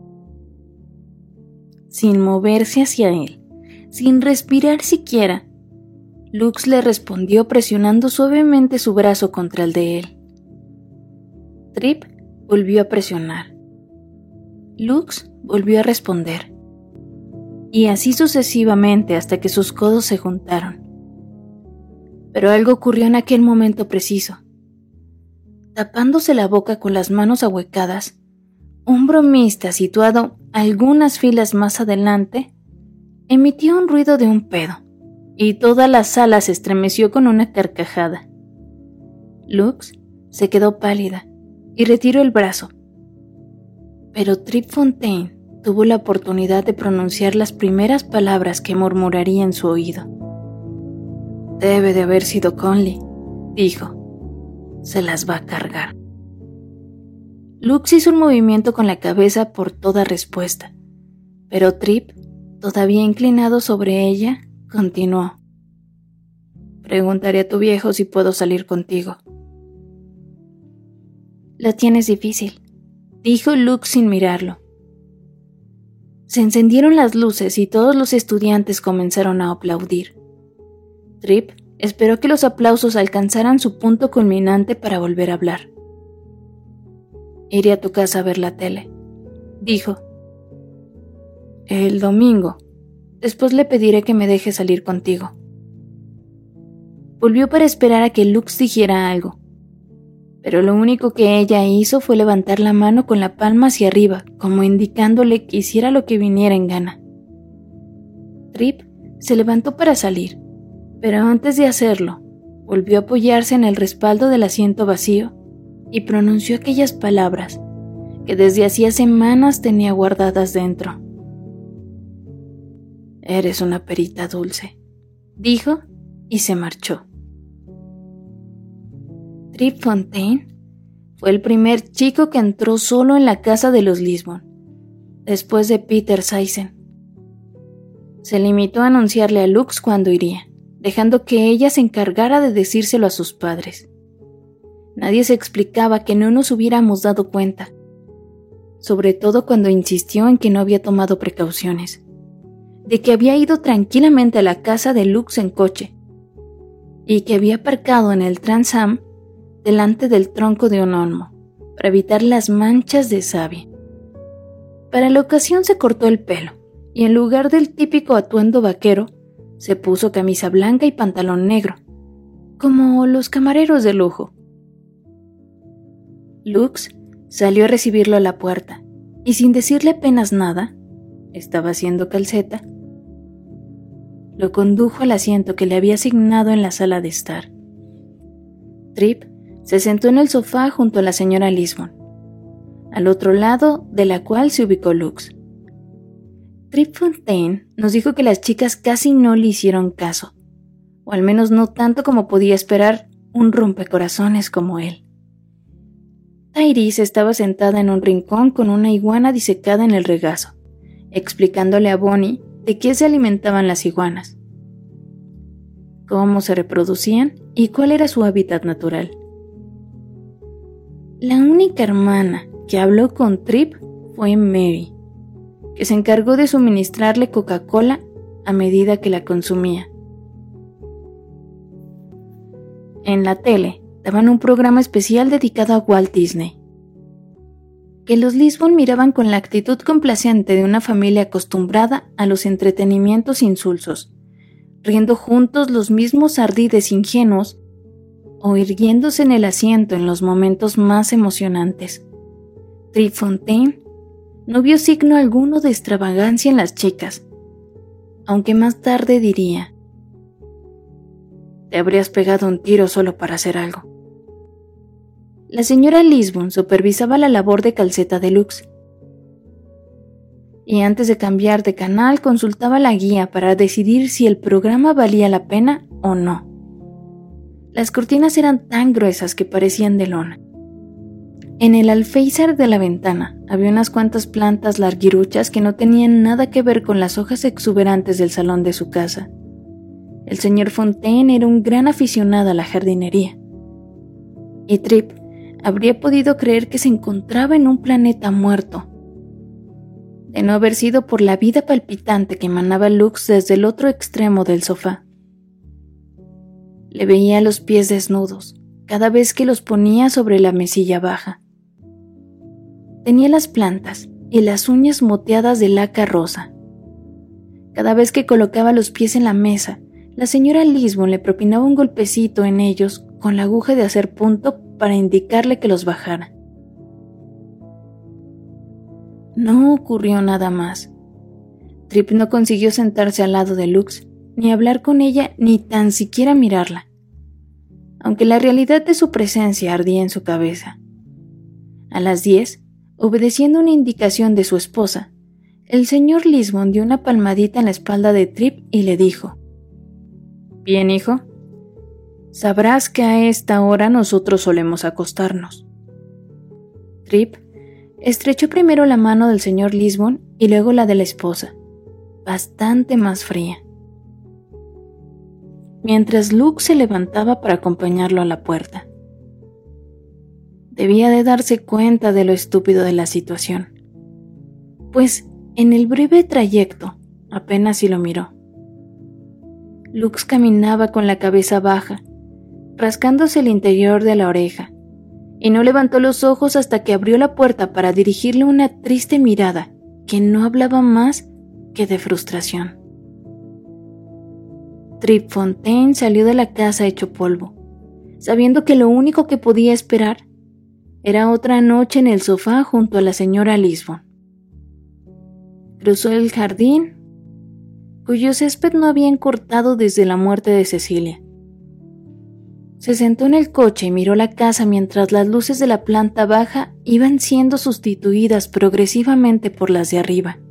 Sin moverse hacia él, sin respirar siquiera, Lux le respondió presionando suavemente su brazo contra el de él. Trip volvió a presionar. Lux volvió a responder. Y así sucesivamente hasta que sus codos se juntaron. Pero algo ocurrió en aquel momento preciso. Tapándose la boca con las manos ahuecadas, un bromista situado algunas filas más adelante emitió un ruido de un pedo, y toda la sala se estremeció con una carcajada. Lux se quedó pálida y retiró el brazo. Pero Trip Fontaine tuvo la oportunidad de pronunciar las primeras palabras que murmuraría en su oído. «Debe de haber sido Conley», dijo. «Se las va a cargar». Lux hizo un movimiento con la cabeza por toda respuesta, pero Trip, todavía inclinado sobre ella, continuó. «Preguntaré a tu viejo si puedo salir contigo». «Lo tienes difícil», dijo Lux sin mirarlo. Se encendieron las luces y todos los estudiantes comenzaron a aplaudir. Trip esperó que los aplausos alcanzaran su punto culminante para volver a hablar. «Iré a tu casa a ver la tele», dijo. «El domingo. Después le pediré que me deje salir contigo». Volvió para esperar a que Lux dijera algo, pero lo único que ella hizo fue levantar la mano con la palma hacia arriba, como indicándole que hiciera lo que viniera en gana. Trip se levantó para salir, pero antes de hacerlo, volvió a apoyarse en el respaldo del asiento vacío y pronunció aquellas palabras que desde hacía semanas tenía guardadas dentro. «Eres una perita dulce», dijo y se marchó. Trip Fontaine fue el primer chico que entró solo en la casa de los Lisbon, después de Peter Saysen. Se limitó a anunciarle a Lux cuándo iría, dejando que ella se encargara de decírselo a sus padres. Nadie se explicaba que no nos hubiéramos dado cuenta, sobre todo cuando insistió en que no había tomado precauciones, de que había ido tranquilamente a la casa de Lux en coche, y que había aparcado en el Trans Am delante del tronco de un olmo, para evitar las manchas de savia. Para la ocasión se cortó el pelo, y en lugar del típico atuendo vaquero, se puso camisa blanca y pantalón negro, como los camareros de lujo. Lux salió a recibirlo a la puerta, y sin decirle apenas nada, estaba haciendo calceta, lo condujo al asiento que le había asignado en la sala de estar. Trip se sentó en el sofá junto a la señora Lisbon, al otro lado de la cual se ubicó Lux. Trip Fontaine nos dijo que las chicas casi no le hicieron caso, o al menos no tanto como podía esperar un rompecorazones como él. Tyrese estaba sentada en un rincón con una iguana disecada en el regazo, explicándole a Bonnie de qué se alimentaban las iguanas, cómo se reproducían y cuál era su hábitat natural. La única hermana que habló con Trip fue Mary, que se encargó de suministrarle Coca-Cola a medida que la consumía. En la tele daban un programa especial dedicado a Walt Disney, que los Lisbon miraban con la actitud complaciente de una familia acostumbrada a los entretenimientos insulsos, riendo juntos los mismos ardides ingenuos o irguiéndose en el asiento en los momentos más emocionantes. Trip Fontaine no vio signo alguno de extravagancia en las chicas, aunque más tarde diría: «Te habrías pegado un tiro solo para hacer algo». La señora Lisbon supervisaba la labor de calceta deluxe, y antes de cambiar de canal consultaba la guía para decidir si el programa valía la pena o no. Las cortinas eran tan gruesas que parecían de lona. En el alféizar de la ventana había unas cuantas plantas larguiruchas que no tenían nada que ver con las hojas exuberantes del salón de su casa. El señor Fontaine era un gran aficionado a la jardinería, y Trip habría podido creer que se encontraba en un planeta muerto, de no haber sido por la vida palpitante que emanaba Lux desde el otro extremo del sofá. Le veía los pies desnudos cada vez que los ponía sobre la mesilla baja. Tenía las plantas y las uñas moteadas de laca rosa. Cada vez que colocaba los pies en la mesa, la señora Lisbon le propinaba un golpecito en ellos con la aguja de hacer punto para indicarle que los bajara. No ocurrió nada más. Trip no consiguió sentarse al lado de Lux, ni hablar con ella, ni tan siquiera mirarla, aunque la realidad de su presencia ardía en su cabeza. A las diez, obedeciendo una indicación de su esposa, el señor Lisbon dio una palmadita en la espalda de Trip y le dijo: «Bien, hijo, sabrás que a esta hora nosotros solemos acostarnos». Trip estrechó primero la mano del señor Lisbon y luego la de la esposa, bastante más fría, mientras Luke se levantaba para acompañarlo a la puerta. Debía de darse cuenta de lo estúpido de la situación, pues en el breve trayecto apenas si lo miró. Lux caminaba con la cabeza baja, rascándose el interior de la oreja, y no levantó los ojos hasta que abrió la puerta para dirigirle una triste mirada que no hablaba más que de frustración. Trip Fontaine salió de la casa hecho polvo, sabiendo que lo único que podía esperar era otra noche en el sofá junto a la señora Lisbon. Cruzó el jardín, cuyo césped no habían cortado desde la muerte de Cecilia. Se sentó en el coche y miró la casa mientras las luces de la planta baja iban siendo sustituidas progresivamente por las de arriba.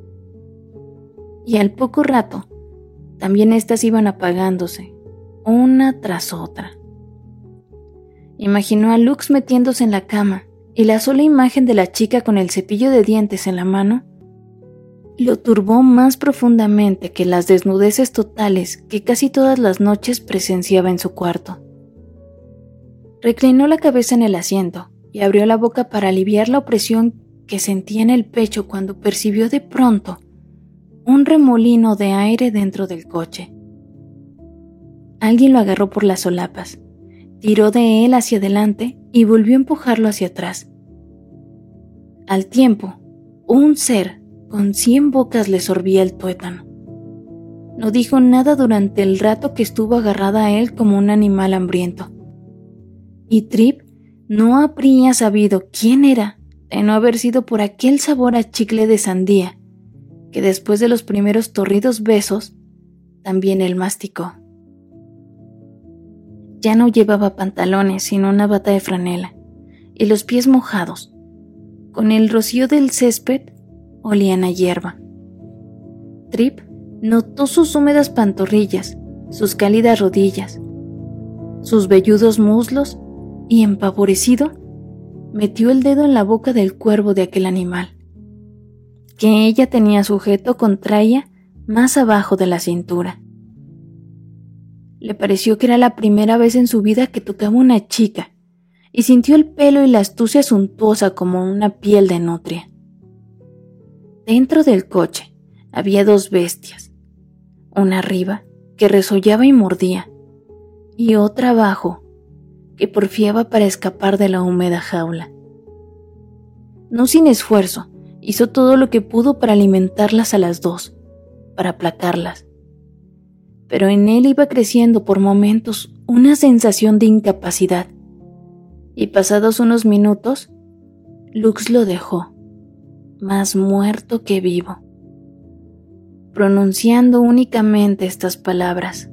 Y al poco rato, también éstas iban apagándose, una tras otra. Imaginó a Lux metiéndose en la cama, y la sola imagen de la chica con el cepillo de dientes en la mano lo turbó más profundamente que las desnudeces totales que casi todas las noches presenciaba en su cuarto. Reclinó la cabeza en el asiento y abrió la boca para aliviar la opresión que sentía en el pecho cuando percibió de pronto un remolino de aire dentro del coche. Alguien lo agarró por las solapas, tiró de él hacia adelante y volvió a empujarlo hacia atrás. Al tiempo, un ser con cien bocas le sorbía el tuétano. No dijo nada durante el rato que estuvo agarrada a él como un animal hambriento. Y Trip no habría sabido quién era de no haber sido por aquel sabor a chicle de sandía que después de los primeros torridos besos también él masticó. Ya no llevaba pantalones sino una bata de franela, y los pies mojados, con el rocío del césped, olían a hierba. Trip notó sus húmedas pantorrillas, sus cálidas rodillas, sus velludos muslos y, empavorecido, metió el dedo en la boca del cuervo de aquel animal, que ella tenía sujeto con tralla más abajo de la cintura. Le pareció que era la primera vez en su vida que tocaba una chica, y sintió el pelo y la astucia suntuosa como una piel de nutria. Dentro del coche había dos bestias, una arriba, que resollaba y mordía, y otra abajo, que porfiaba para escapar de la húmeda jaula. No sin esfuerzo, hizo todo lo que pudo para alimentarlas a las dos, para aplacarlas. Pero en él iba creciendo por momentos una sensación de incapacidad, y pasados unos minutos, Lux lo dejó, más muerto que vivo, pronunciando únicamente estas palabras: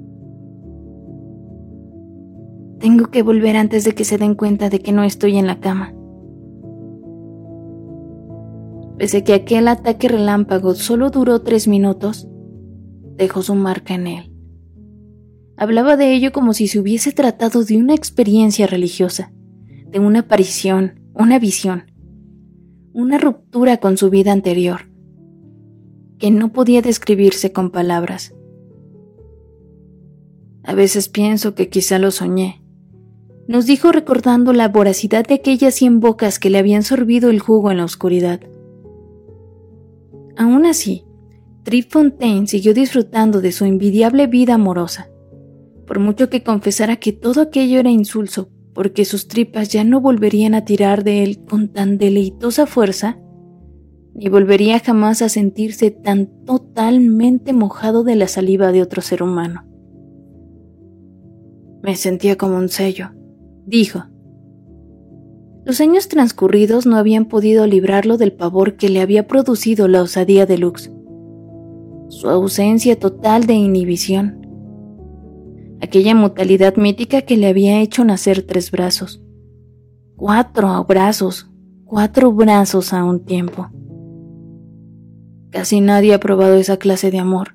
tengo que volver antes de que se den cuenta de que no estoy en la cama. Pese a que aquel ataque relámpago solo duró tres minutos, dejó su marca en él. Hablaba de ello como si se hubiese tratado de una experiencia religiosa, de una aparición, una visión, una ruptura con su vida anterior, que no podía describirse con palabras. A veces pienso que quizá lo soñé, nos dijo recordando la voracidad de aquellas cien bocas que le habían sorbido el jugo en la oscuridad. Aún así, Trip Fontaine siguió disfrutando de su envidiable vida amorosa, por mucho que confesara que todo aquello era insulso, porque sus tripas ya no volverían a tirar de él con tan deleitosa fuerza, ni volvería jamás a sentirse tan totalmente mojado de la saliva de otro ser humano. Me sentía como un sello, dijo. Los años transcurridos no habían podido librarlo del pavor que le había producido la osadía de Lux, su ausencia total de inhibición, aquella mutalidad mítica que le había hecho nacer tres brazos, cuatro brazos, cuatro brazos a un tiempo. Casi nadie ha probado esa clase de amor,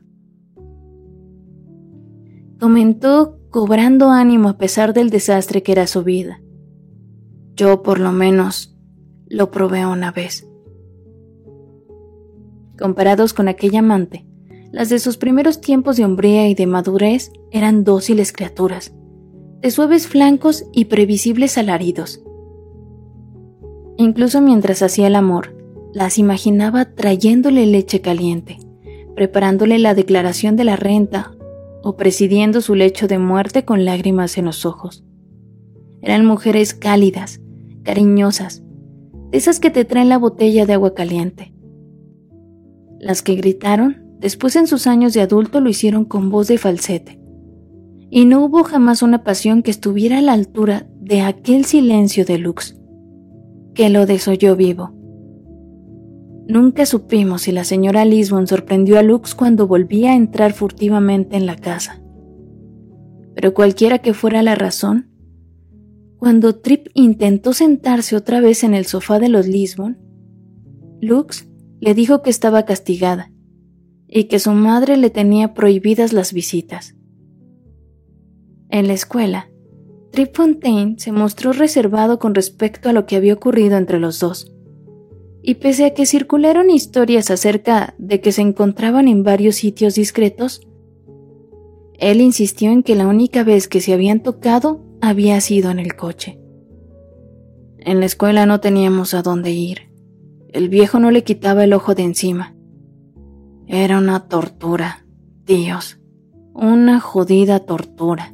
comentó, cobrando ánimo a pesar del desastre que era su vida. Yo, por lo menos, lo probé una vez. Comparados con aquella amante, las de sus primeros tiempos de hombría y de madurez eran dóciles criaturas, de suaves flancos y previsibles alaridos. Incluso mientras hacía el amor, las imaginaba trayéndole leche caliente, preparándole la declaración de la renta o presidiendo su lecho de muerte con lágrimas en los ojos. Eran mujeres cálidas, cariñosas, de esas que te traen la botella de agua caliente. Las que gritaron, después en sus años de adulto lo hicieron con voz de falsete, y no hubo jamás una pasión que estuviera a la altura de aquel silencio de Lux, que lo desoyó vivo. Nunca supimos si la señora Lisbon sorprendió a Lux cuando volvía a entrar furtivamente en la casa. Pero cualquiera que fuera la razón, cuando Trip intentó sentarse otra vez en el sofá de los Lisbon, Lux le dijo que estaba castigada y que su madre le tenía prohibidas las visitas. En la escuela, Trip Fontaine se mostró reservado con respecto a lo que había ocurrido entre los dos, y pese a que circularon historias acerca de que se encontraban en varios sitios discretos, él insistió en que la única vez que se habían tocado había sido en el coche. En la escuela no teníamos a dónde ir. El viejo no le quitaba el ojo de encima. Era una tortura, Dios, una jodida tortura.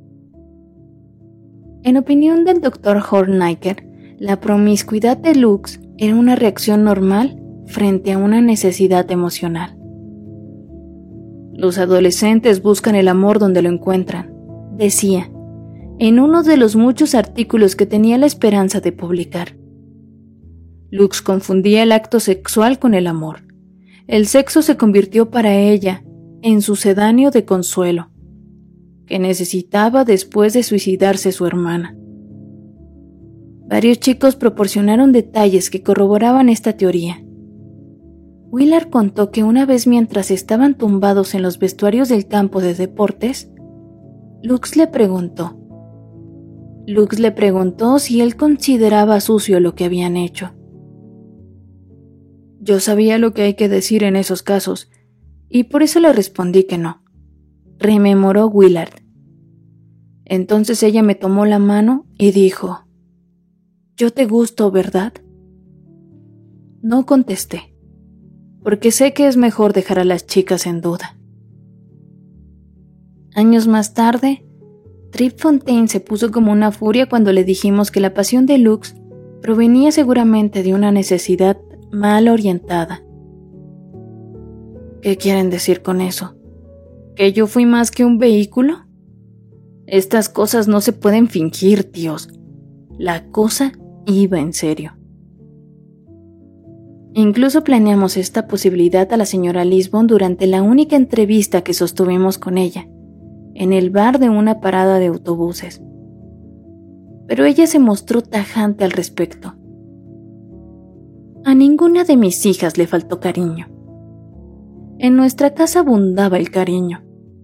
En opinión del doctor Horneiker, la promiscuidad de Lux era una reacción normal frente a una necesidad emocional. Los adolescentes buscan el amor donde lo encuentran, decía, en uno de los muchos artículos que tenía la esperanza de publicar. Lux confundía el acto sexual con el amor. El sexo se convirtió para ella en sucedáneo de consuelo, que necesitaba después de suicidarse su hermana. Varios chicos proporcionaron detalles que corroboraban esta teoría. Willard contó que una vez mientras estaban tumbados en los vestuarios del campo de deportes, Lux le preguntó, Lux le preguntó si él consideraba sucio lo que habían hecho. Yo sabía lo que hay que decir en esos casos, y por eso le respondí que no, rememoró Willard. Entonces ella me tomó la mano y dijo: «Yo te gusto, ¿verdad?». No contesté, porque sé que es mejor dejar a las chicas en duda. Años más tarde, Trip Fontaine se puso como una furia cuando le dijimos que la pasión de Lux provenía seguramente de una necesidad mal orientada. ¿Qué quieren decir con eso? ¿Que yo fui más que un vehículo? Estas cosas no se pueden fingir, tíos. La cosa iba en serio. Incluso planeamos esta posibilidad a la señora Lisbon durante la única entrevista que sostuvimos con ella, en el bar de una parada de autobuses. Pero ella se mostró tajante al respecto. A ninguna de mis hijas le faltó cariño. En nuestra casa abundaba el cariño.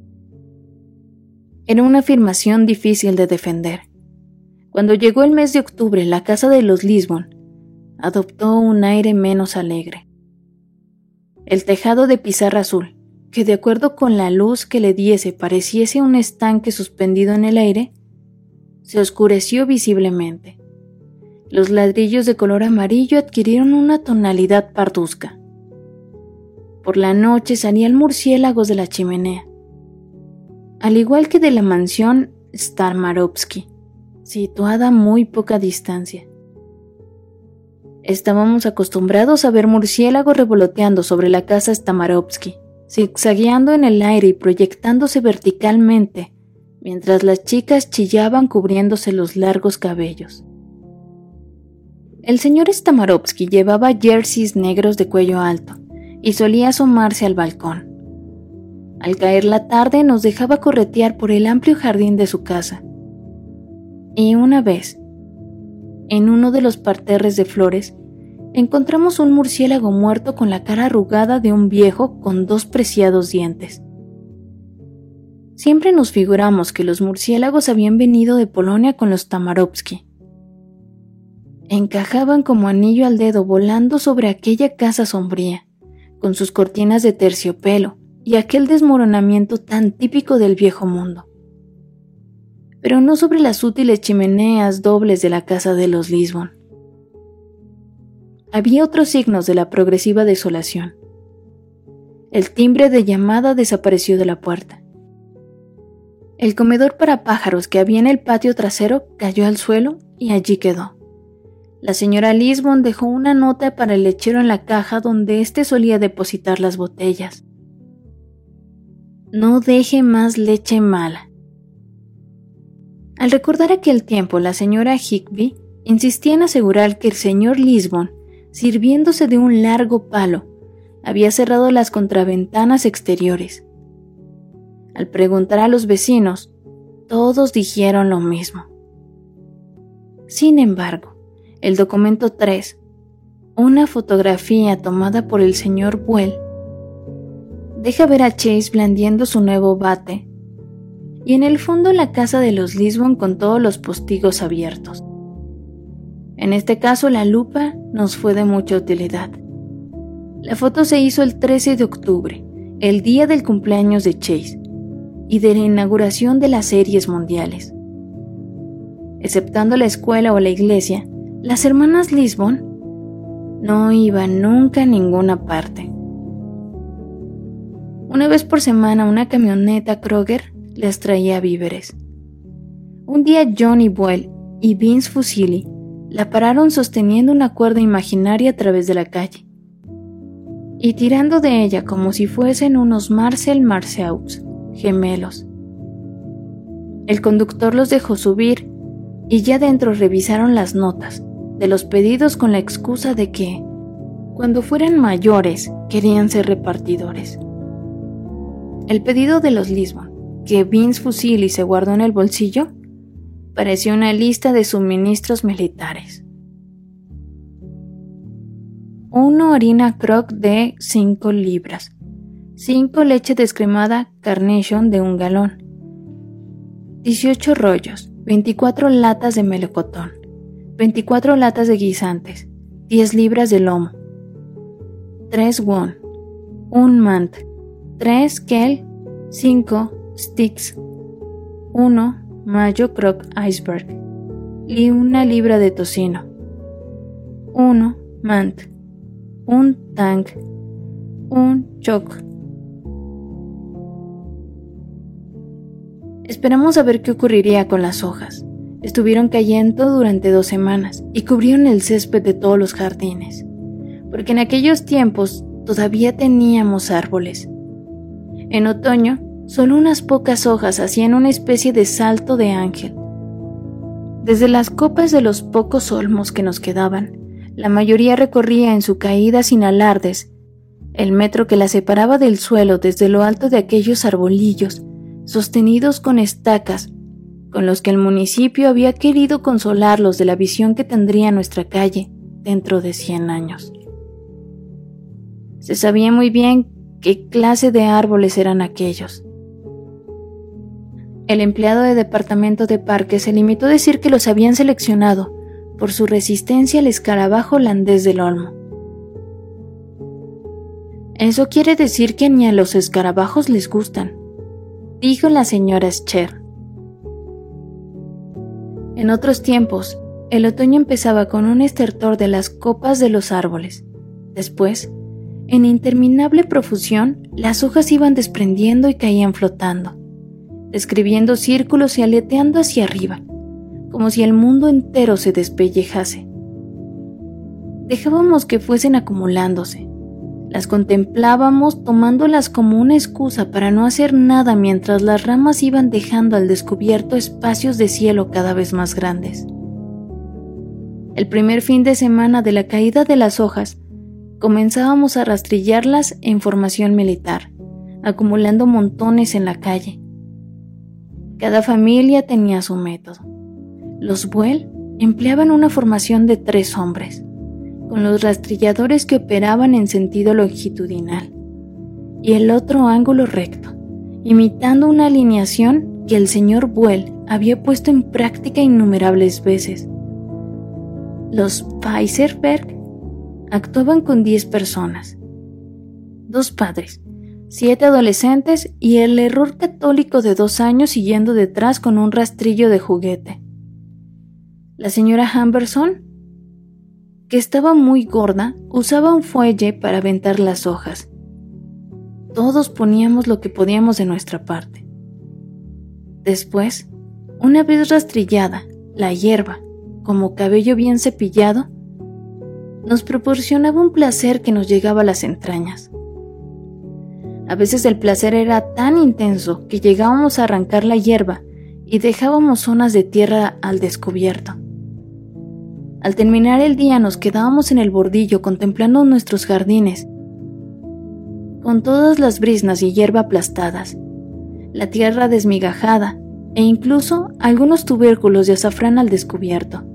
Era una afirmación difícil de defender. Cuando llegó el mes de octubre, la casa de los Lisbon adoptó un aire menos alegre. El tejado de pizarra azul, que de acuerdo con la luz que le diese pareciese un estanque suspendido en el aire, se oscureció visiblemente. Los ladrillos de color amarillo adquirieron una tonalidad parduzca. Por la noche salían murciélagos de la chimenea, al igual que de la mansión Starmarovsky, situada a muy poca distancia. Estábamos acostumbrados a ver murciélagos revoloteando sobre la casa Starmarovsky, zigzagueando en el aire y proyectándose verticalmente, mientras las chicas chillaban cubriéndose los largos cabellos. El señor Starmarovsky llevaba jerseys negros de cuello alto y solía asomarse al balcón. Al caer la tarde nos dejaba corretear por el amplio jardín de su casa. Y una vez, en uno de los parterres de flores, encontramos un murciélago muerto con la cara arrugada de un viejo con dos preciados dientes. Siempre nos figuramos que los murciélagos habían venido de Polonia con los Starmarovsky. Encajaban como anillo al dedo volando sobre aquella casa sombría, con sus cortinas de terciopelo y aquel desmoronamiento tan típico del viejo mundo. Pero no sobre las útiles chimeneas dobles de la casa de los Lisbon. Había otros signos de la progresiva desolación. El timbre de llamada desapareció de la puerta. El comedor para pájaros que había en el patio trasero cayó al suelo y allí quedó. La señora Lisbon dejó una nota para el lechero en la caja donde éste solía depositar las botellas. No deje más leche mala. Al recordar aquel tiempo, la señora Higbee insistía en asegurar que el señor Lisbon, sirviéndose de un largo palo, había cerrado las contraventanas exteriores. Al preguntar a los vecinos, todos dijeron lo mismo. Sin embargo, el documento tres, una fotografía tomada por el señor Buell, deja ver a Chase blandiendo su nuevo bate y en el fondo la casa de los Lisbon con todos los postigos abiertos. En este caso la lupa nos fue de mucha utilidad. La foto se hizo el trece de octubre, el día del cumpleaños de Chase y de la inauguración de las series mundiales. Exceptando la escuela o la iglesia, las hermanas Lisbon no iban nunca a ninguna parte. Una vez por semana una camioneta Kroger les traía víveres. Un día Johnny Buell y Vince Fusilli la pararon sosteniendo una cuerda imaginaria a través de la calle y tirando de ella como si fuesen unos Marcel Marceaux gemelos. El conductor los dejó subir y ya dentro revisaron las notas de los pedidos con la excusa de que, cuando fueran mayores, querían ser repartidores. El pedido de los Lisbon, que Vince Fusilli se guardó en el bolsillo, pareció una lista de suministros militares. Uno harina croc de cinco libras, cinco leche descremada Carnation de un galón, dieciocho rollos, veinticuatro latas de melocotón, veinticuatro latas de guisantes, diez libras de lomo, tres won, un mant, tres Kell, cinco Sticks, uno Mayo Croc Iceberg y una libra de tocino, uno Mant, un Tank, un Choc. Esperamos a ver qué ocurriría con las hojas. Estuvieron cayendo durante dos semanas y cubrieron el césped de todos los jardines, porque en aquellos tiempos todavía teníamos árboles. En otoño, solo unas pocas hojas hacían una especie de salto de ángel. Desde las copas de los pocos olmos que nos quedaban, la mayoría recorría en su caída sin alardes el metro que la separaba del suelo desde lo alto de aquellos arbolillos, sostenidos con estacas, con los que el municipio había querido consolarlos de la visión que tendría nuestra calle dentro de cien años. Se sabía muy bien qué clase de árboles eran aquellos. El empleado de departamento de parques se limitó a decir que los habían seleccionado por su resistencia al escarabajo holandés del olmo. Eso quiere decir que ni a los escarabajos les gustan, dijo la señora Scher. En otros tiempos, el otoño empezaba con un estertor de las copas de los árboles. Después, en interminable profusión, las hojas iban desprendiendo y caían flotando, describiendo círculos y aleteando hacia arriba, como si el mundo entero se despellejase. Dejábamos que fuesen acumulándose. Las contemplábamos tomándolas como una excusa para no hacer nada mientras las ramas iban dejando al descubierto espacios de cielo cada vez más grandes. El primer fin de semana de la caída de las hojas, comenzábamos a rastrillarlas en formación militar, acumulando montones en la calle. Cada familia tenía su método. Los Buell empleaban una formación de tres hombres, con los rastrilladores que operaban en sentido longitudinal, y el otro ángulo recto, imitando una alineación que el señor Buell había puesto en práctica innumerables veces. Los Pfeifferberg actuaban con diez personas, dos padres, siete adolescentes y el error católico de dos años siguiendo detrás con un rastrillo de juguete. La señora Humberson, que estaba muy gorda, usaba un fuelle para aventar las hojas. Todos poníamos lo que podíamos de nuestra parte. Después, una vez rastrillada, la hierba, como cabello bien cepillado, nos proporcionaba un placer que nos llegaba a las entrañas. A veces el placer era tan intenso que llegábamos a arrancar la hierba y dejábamos zonas de tierra al descubierto. Al terminar el día nos quedábamos en el bordillo contemplando nuestros jardines, con todas las briznas y hierba aplastadas, la tierra desmigajada e incluso algunos tubérculos de azafrán al descubierto.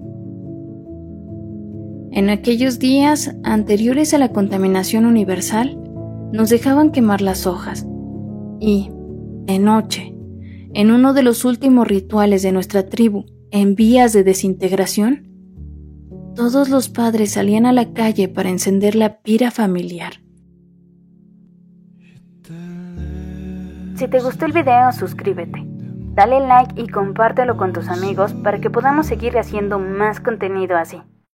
En aquellos días anteriores a la contaminación universal, nos dejaban quemar las hojas y, de noche, en uno de los últimos rituales de nuestra tribu en vías de desintegración, todos los padres salían a la calle para encender la pira familiar. Si te gustó el video, suscríbete, dale like y compártelo con tus amigos para que podamos seguir haciendo más contenido así.